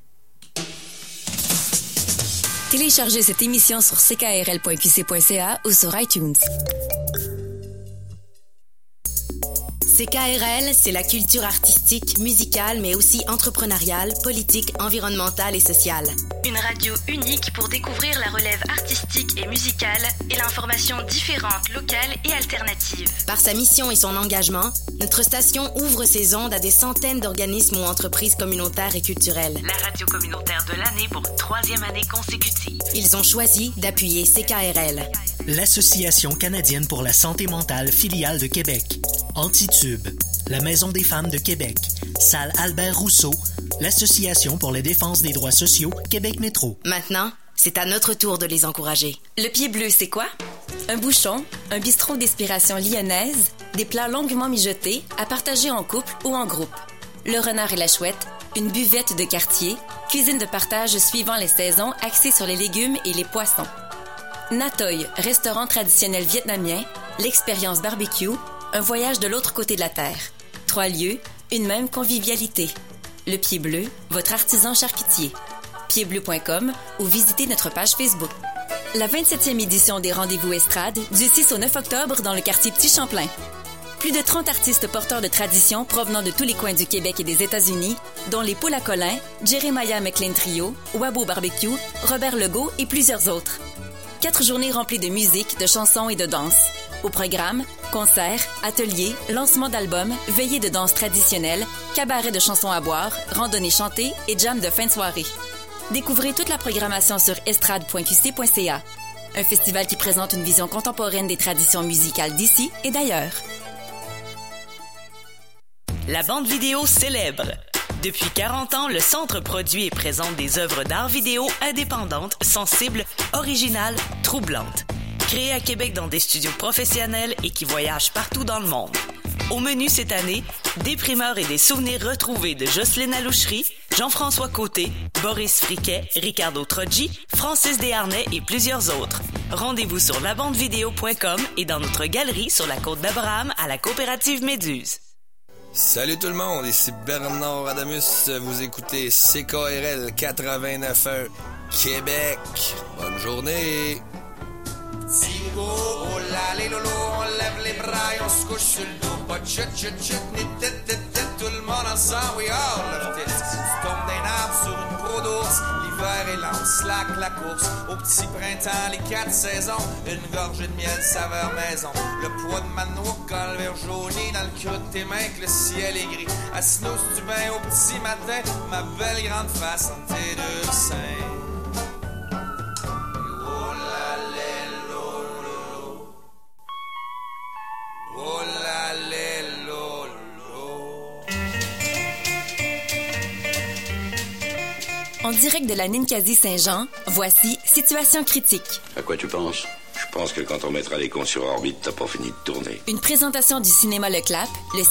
Speaker 2: Téléchargez cette émission sur c k r l point q c point c a ou sur iTunes.
Speaker 1: C K R L, c'est la culture artistique, musicale, mais aussi entrepreneuriale, politique, environnementale et sociale.
Speaker 2: Une radio unique pour découvrir la relève artistique et musicale et l'information différente, locale et alternative.
Speaker 1: Par sa mission et son engagement, notre station ouvre ses ondes à des centaines d'organismes ou entreprises communautaires et culturelles.
Speaker 7: La radio communautaire de l'année pour une troisième année consécutive.
Speaker 1: Ils ont choisi d'appuyer C K R L.
Speaker 8: L'Association canadienne pour la santé mentale filiale de Québec. Antitube, la Maison des femmes de Québec, Salle Albert Rousseau, l'Association pour la défense des droits sociaux Québec Métro.
Speaker 1: Maintenant, c'est à notre tour de les encourager.
Speaker 2: Le Pied Bleu, c'est quoi? Un bouchon, un bistrot d'inspiration lyonnaise, des plats longuement mijotés, à partager en couple ou en groupe. Le Renard et la Chouette, une buvette de quartier, cuisine de partage suivant les saisons axée sur les légumes et les poissons. Natoy, restaurant traditionnel vietnamien, l'expérience barbecue, un voyage de l'autre côté de la terre. Trois lieux, une même convivialité. Le Pied Bleu, votre artisan charcutier. pied bleu point com ou visitez notre page Facebook. La vingt-septième édition des Rendez-vous Estrade, du six au neuf octobre dans le quartier Petit-Champlain. Plus de trente artistes porteurs de tradition provenant de tous les coins du Québec et des États-Unis, dont les Poules à Colin, Jeremiah McLean Trio, Wabo Barbecue, Robert Legault et plusieurs autres. Quatre journées remplies de musique, de chansons et de danse. Au programme, concerts, ateliers, lancement d'albums, veillées de danse traditionnelle, cabaret de chansons à boire, randonnées chantées et jam de fin de soirée. Découvrez toute la programmation sur estrade point q c point c a. Un festival qui présente une vision contemporaine des traditions musicales d'ici et d'ailleurs.
Speaker 7: La bande vidéo célèbre. Depuis quarante ans, le Centre produit et présente des œuvres d'art vidéo indépendantes, sensibles, originales, troublantes. Créées à Québec dans des studios professionnels et qui voyagent partout dans le monde. Au menu cette année, des primeurs et des souvenirs retrouvés de Jocelyne Loucherie, Jean-François Côté, Boris Friquet, Ricardo Troggi, Francis Desharnais et plusieurs autres. Rendez-vous sur la bande vidéo point com et dans notre galerie sur la côte d'Abraham à la coopérative Méduse.
Speaker 9: Salut tout le monde, ici Bernard Adamus, vous écoutez C K R L quatre-vingt-neuf point un Québec. Bonne journée!
Speaker 10: Tingo, oh là les lolo, on lève les bras et on se couche sur le dos. Pas de chut chut chut, ni tête tête tête, tout le monde ensemble, oui, oh, lève tes têtes. Tu tombes d'un arbre sur une peau d'ours, l'hiver est lent, slack la course. Au petit printemps, les quatre saisons, une gorgée de miel saveur maison. Le poids de ma noix, quand le verre jauni dans le creux de tes mains, que le ciel est gris. Assis-nous du bain au petit matin, ma belle grande face entre tes deux seins. Oh la lé, lo, lo.
Speaker 2: En direct de la Ninkasi-Saint-Jean, voici Situation critique.
Speaker 11: À quoi tu penses? Je pense que quand on mettra les cons sur orbite, t'as pas fini de tourner.
Speaker 2: Une présentation du cinéma Le Clap, le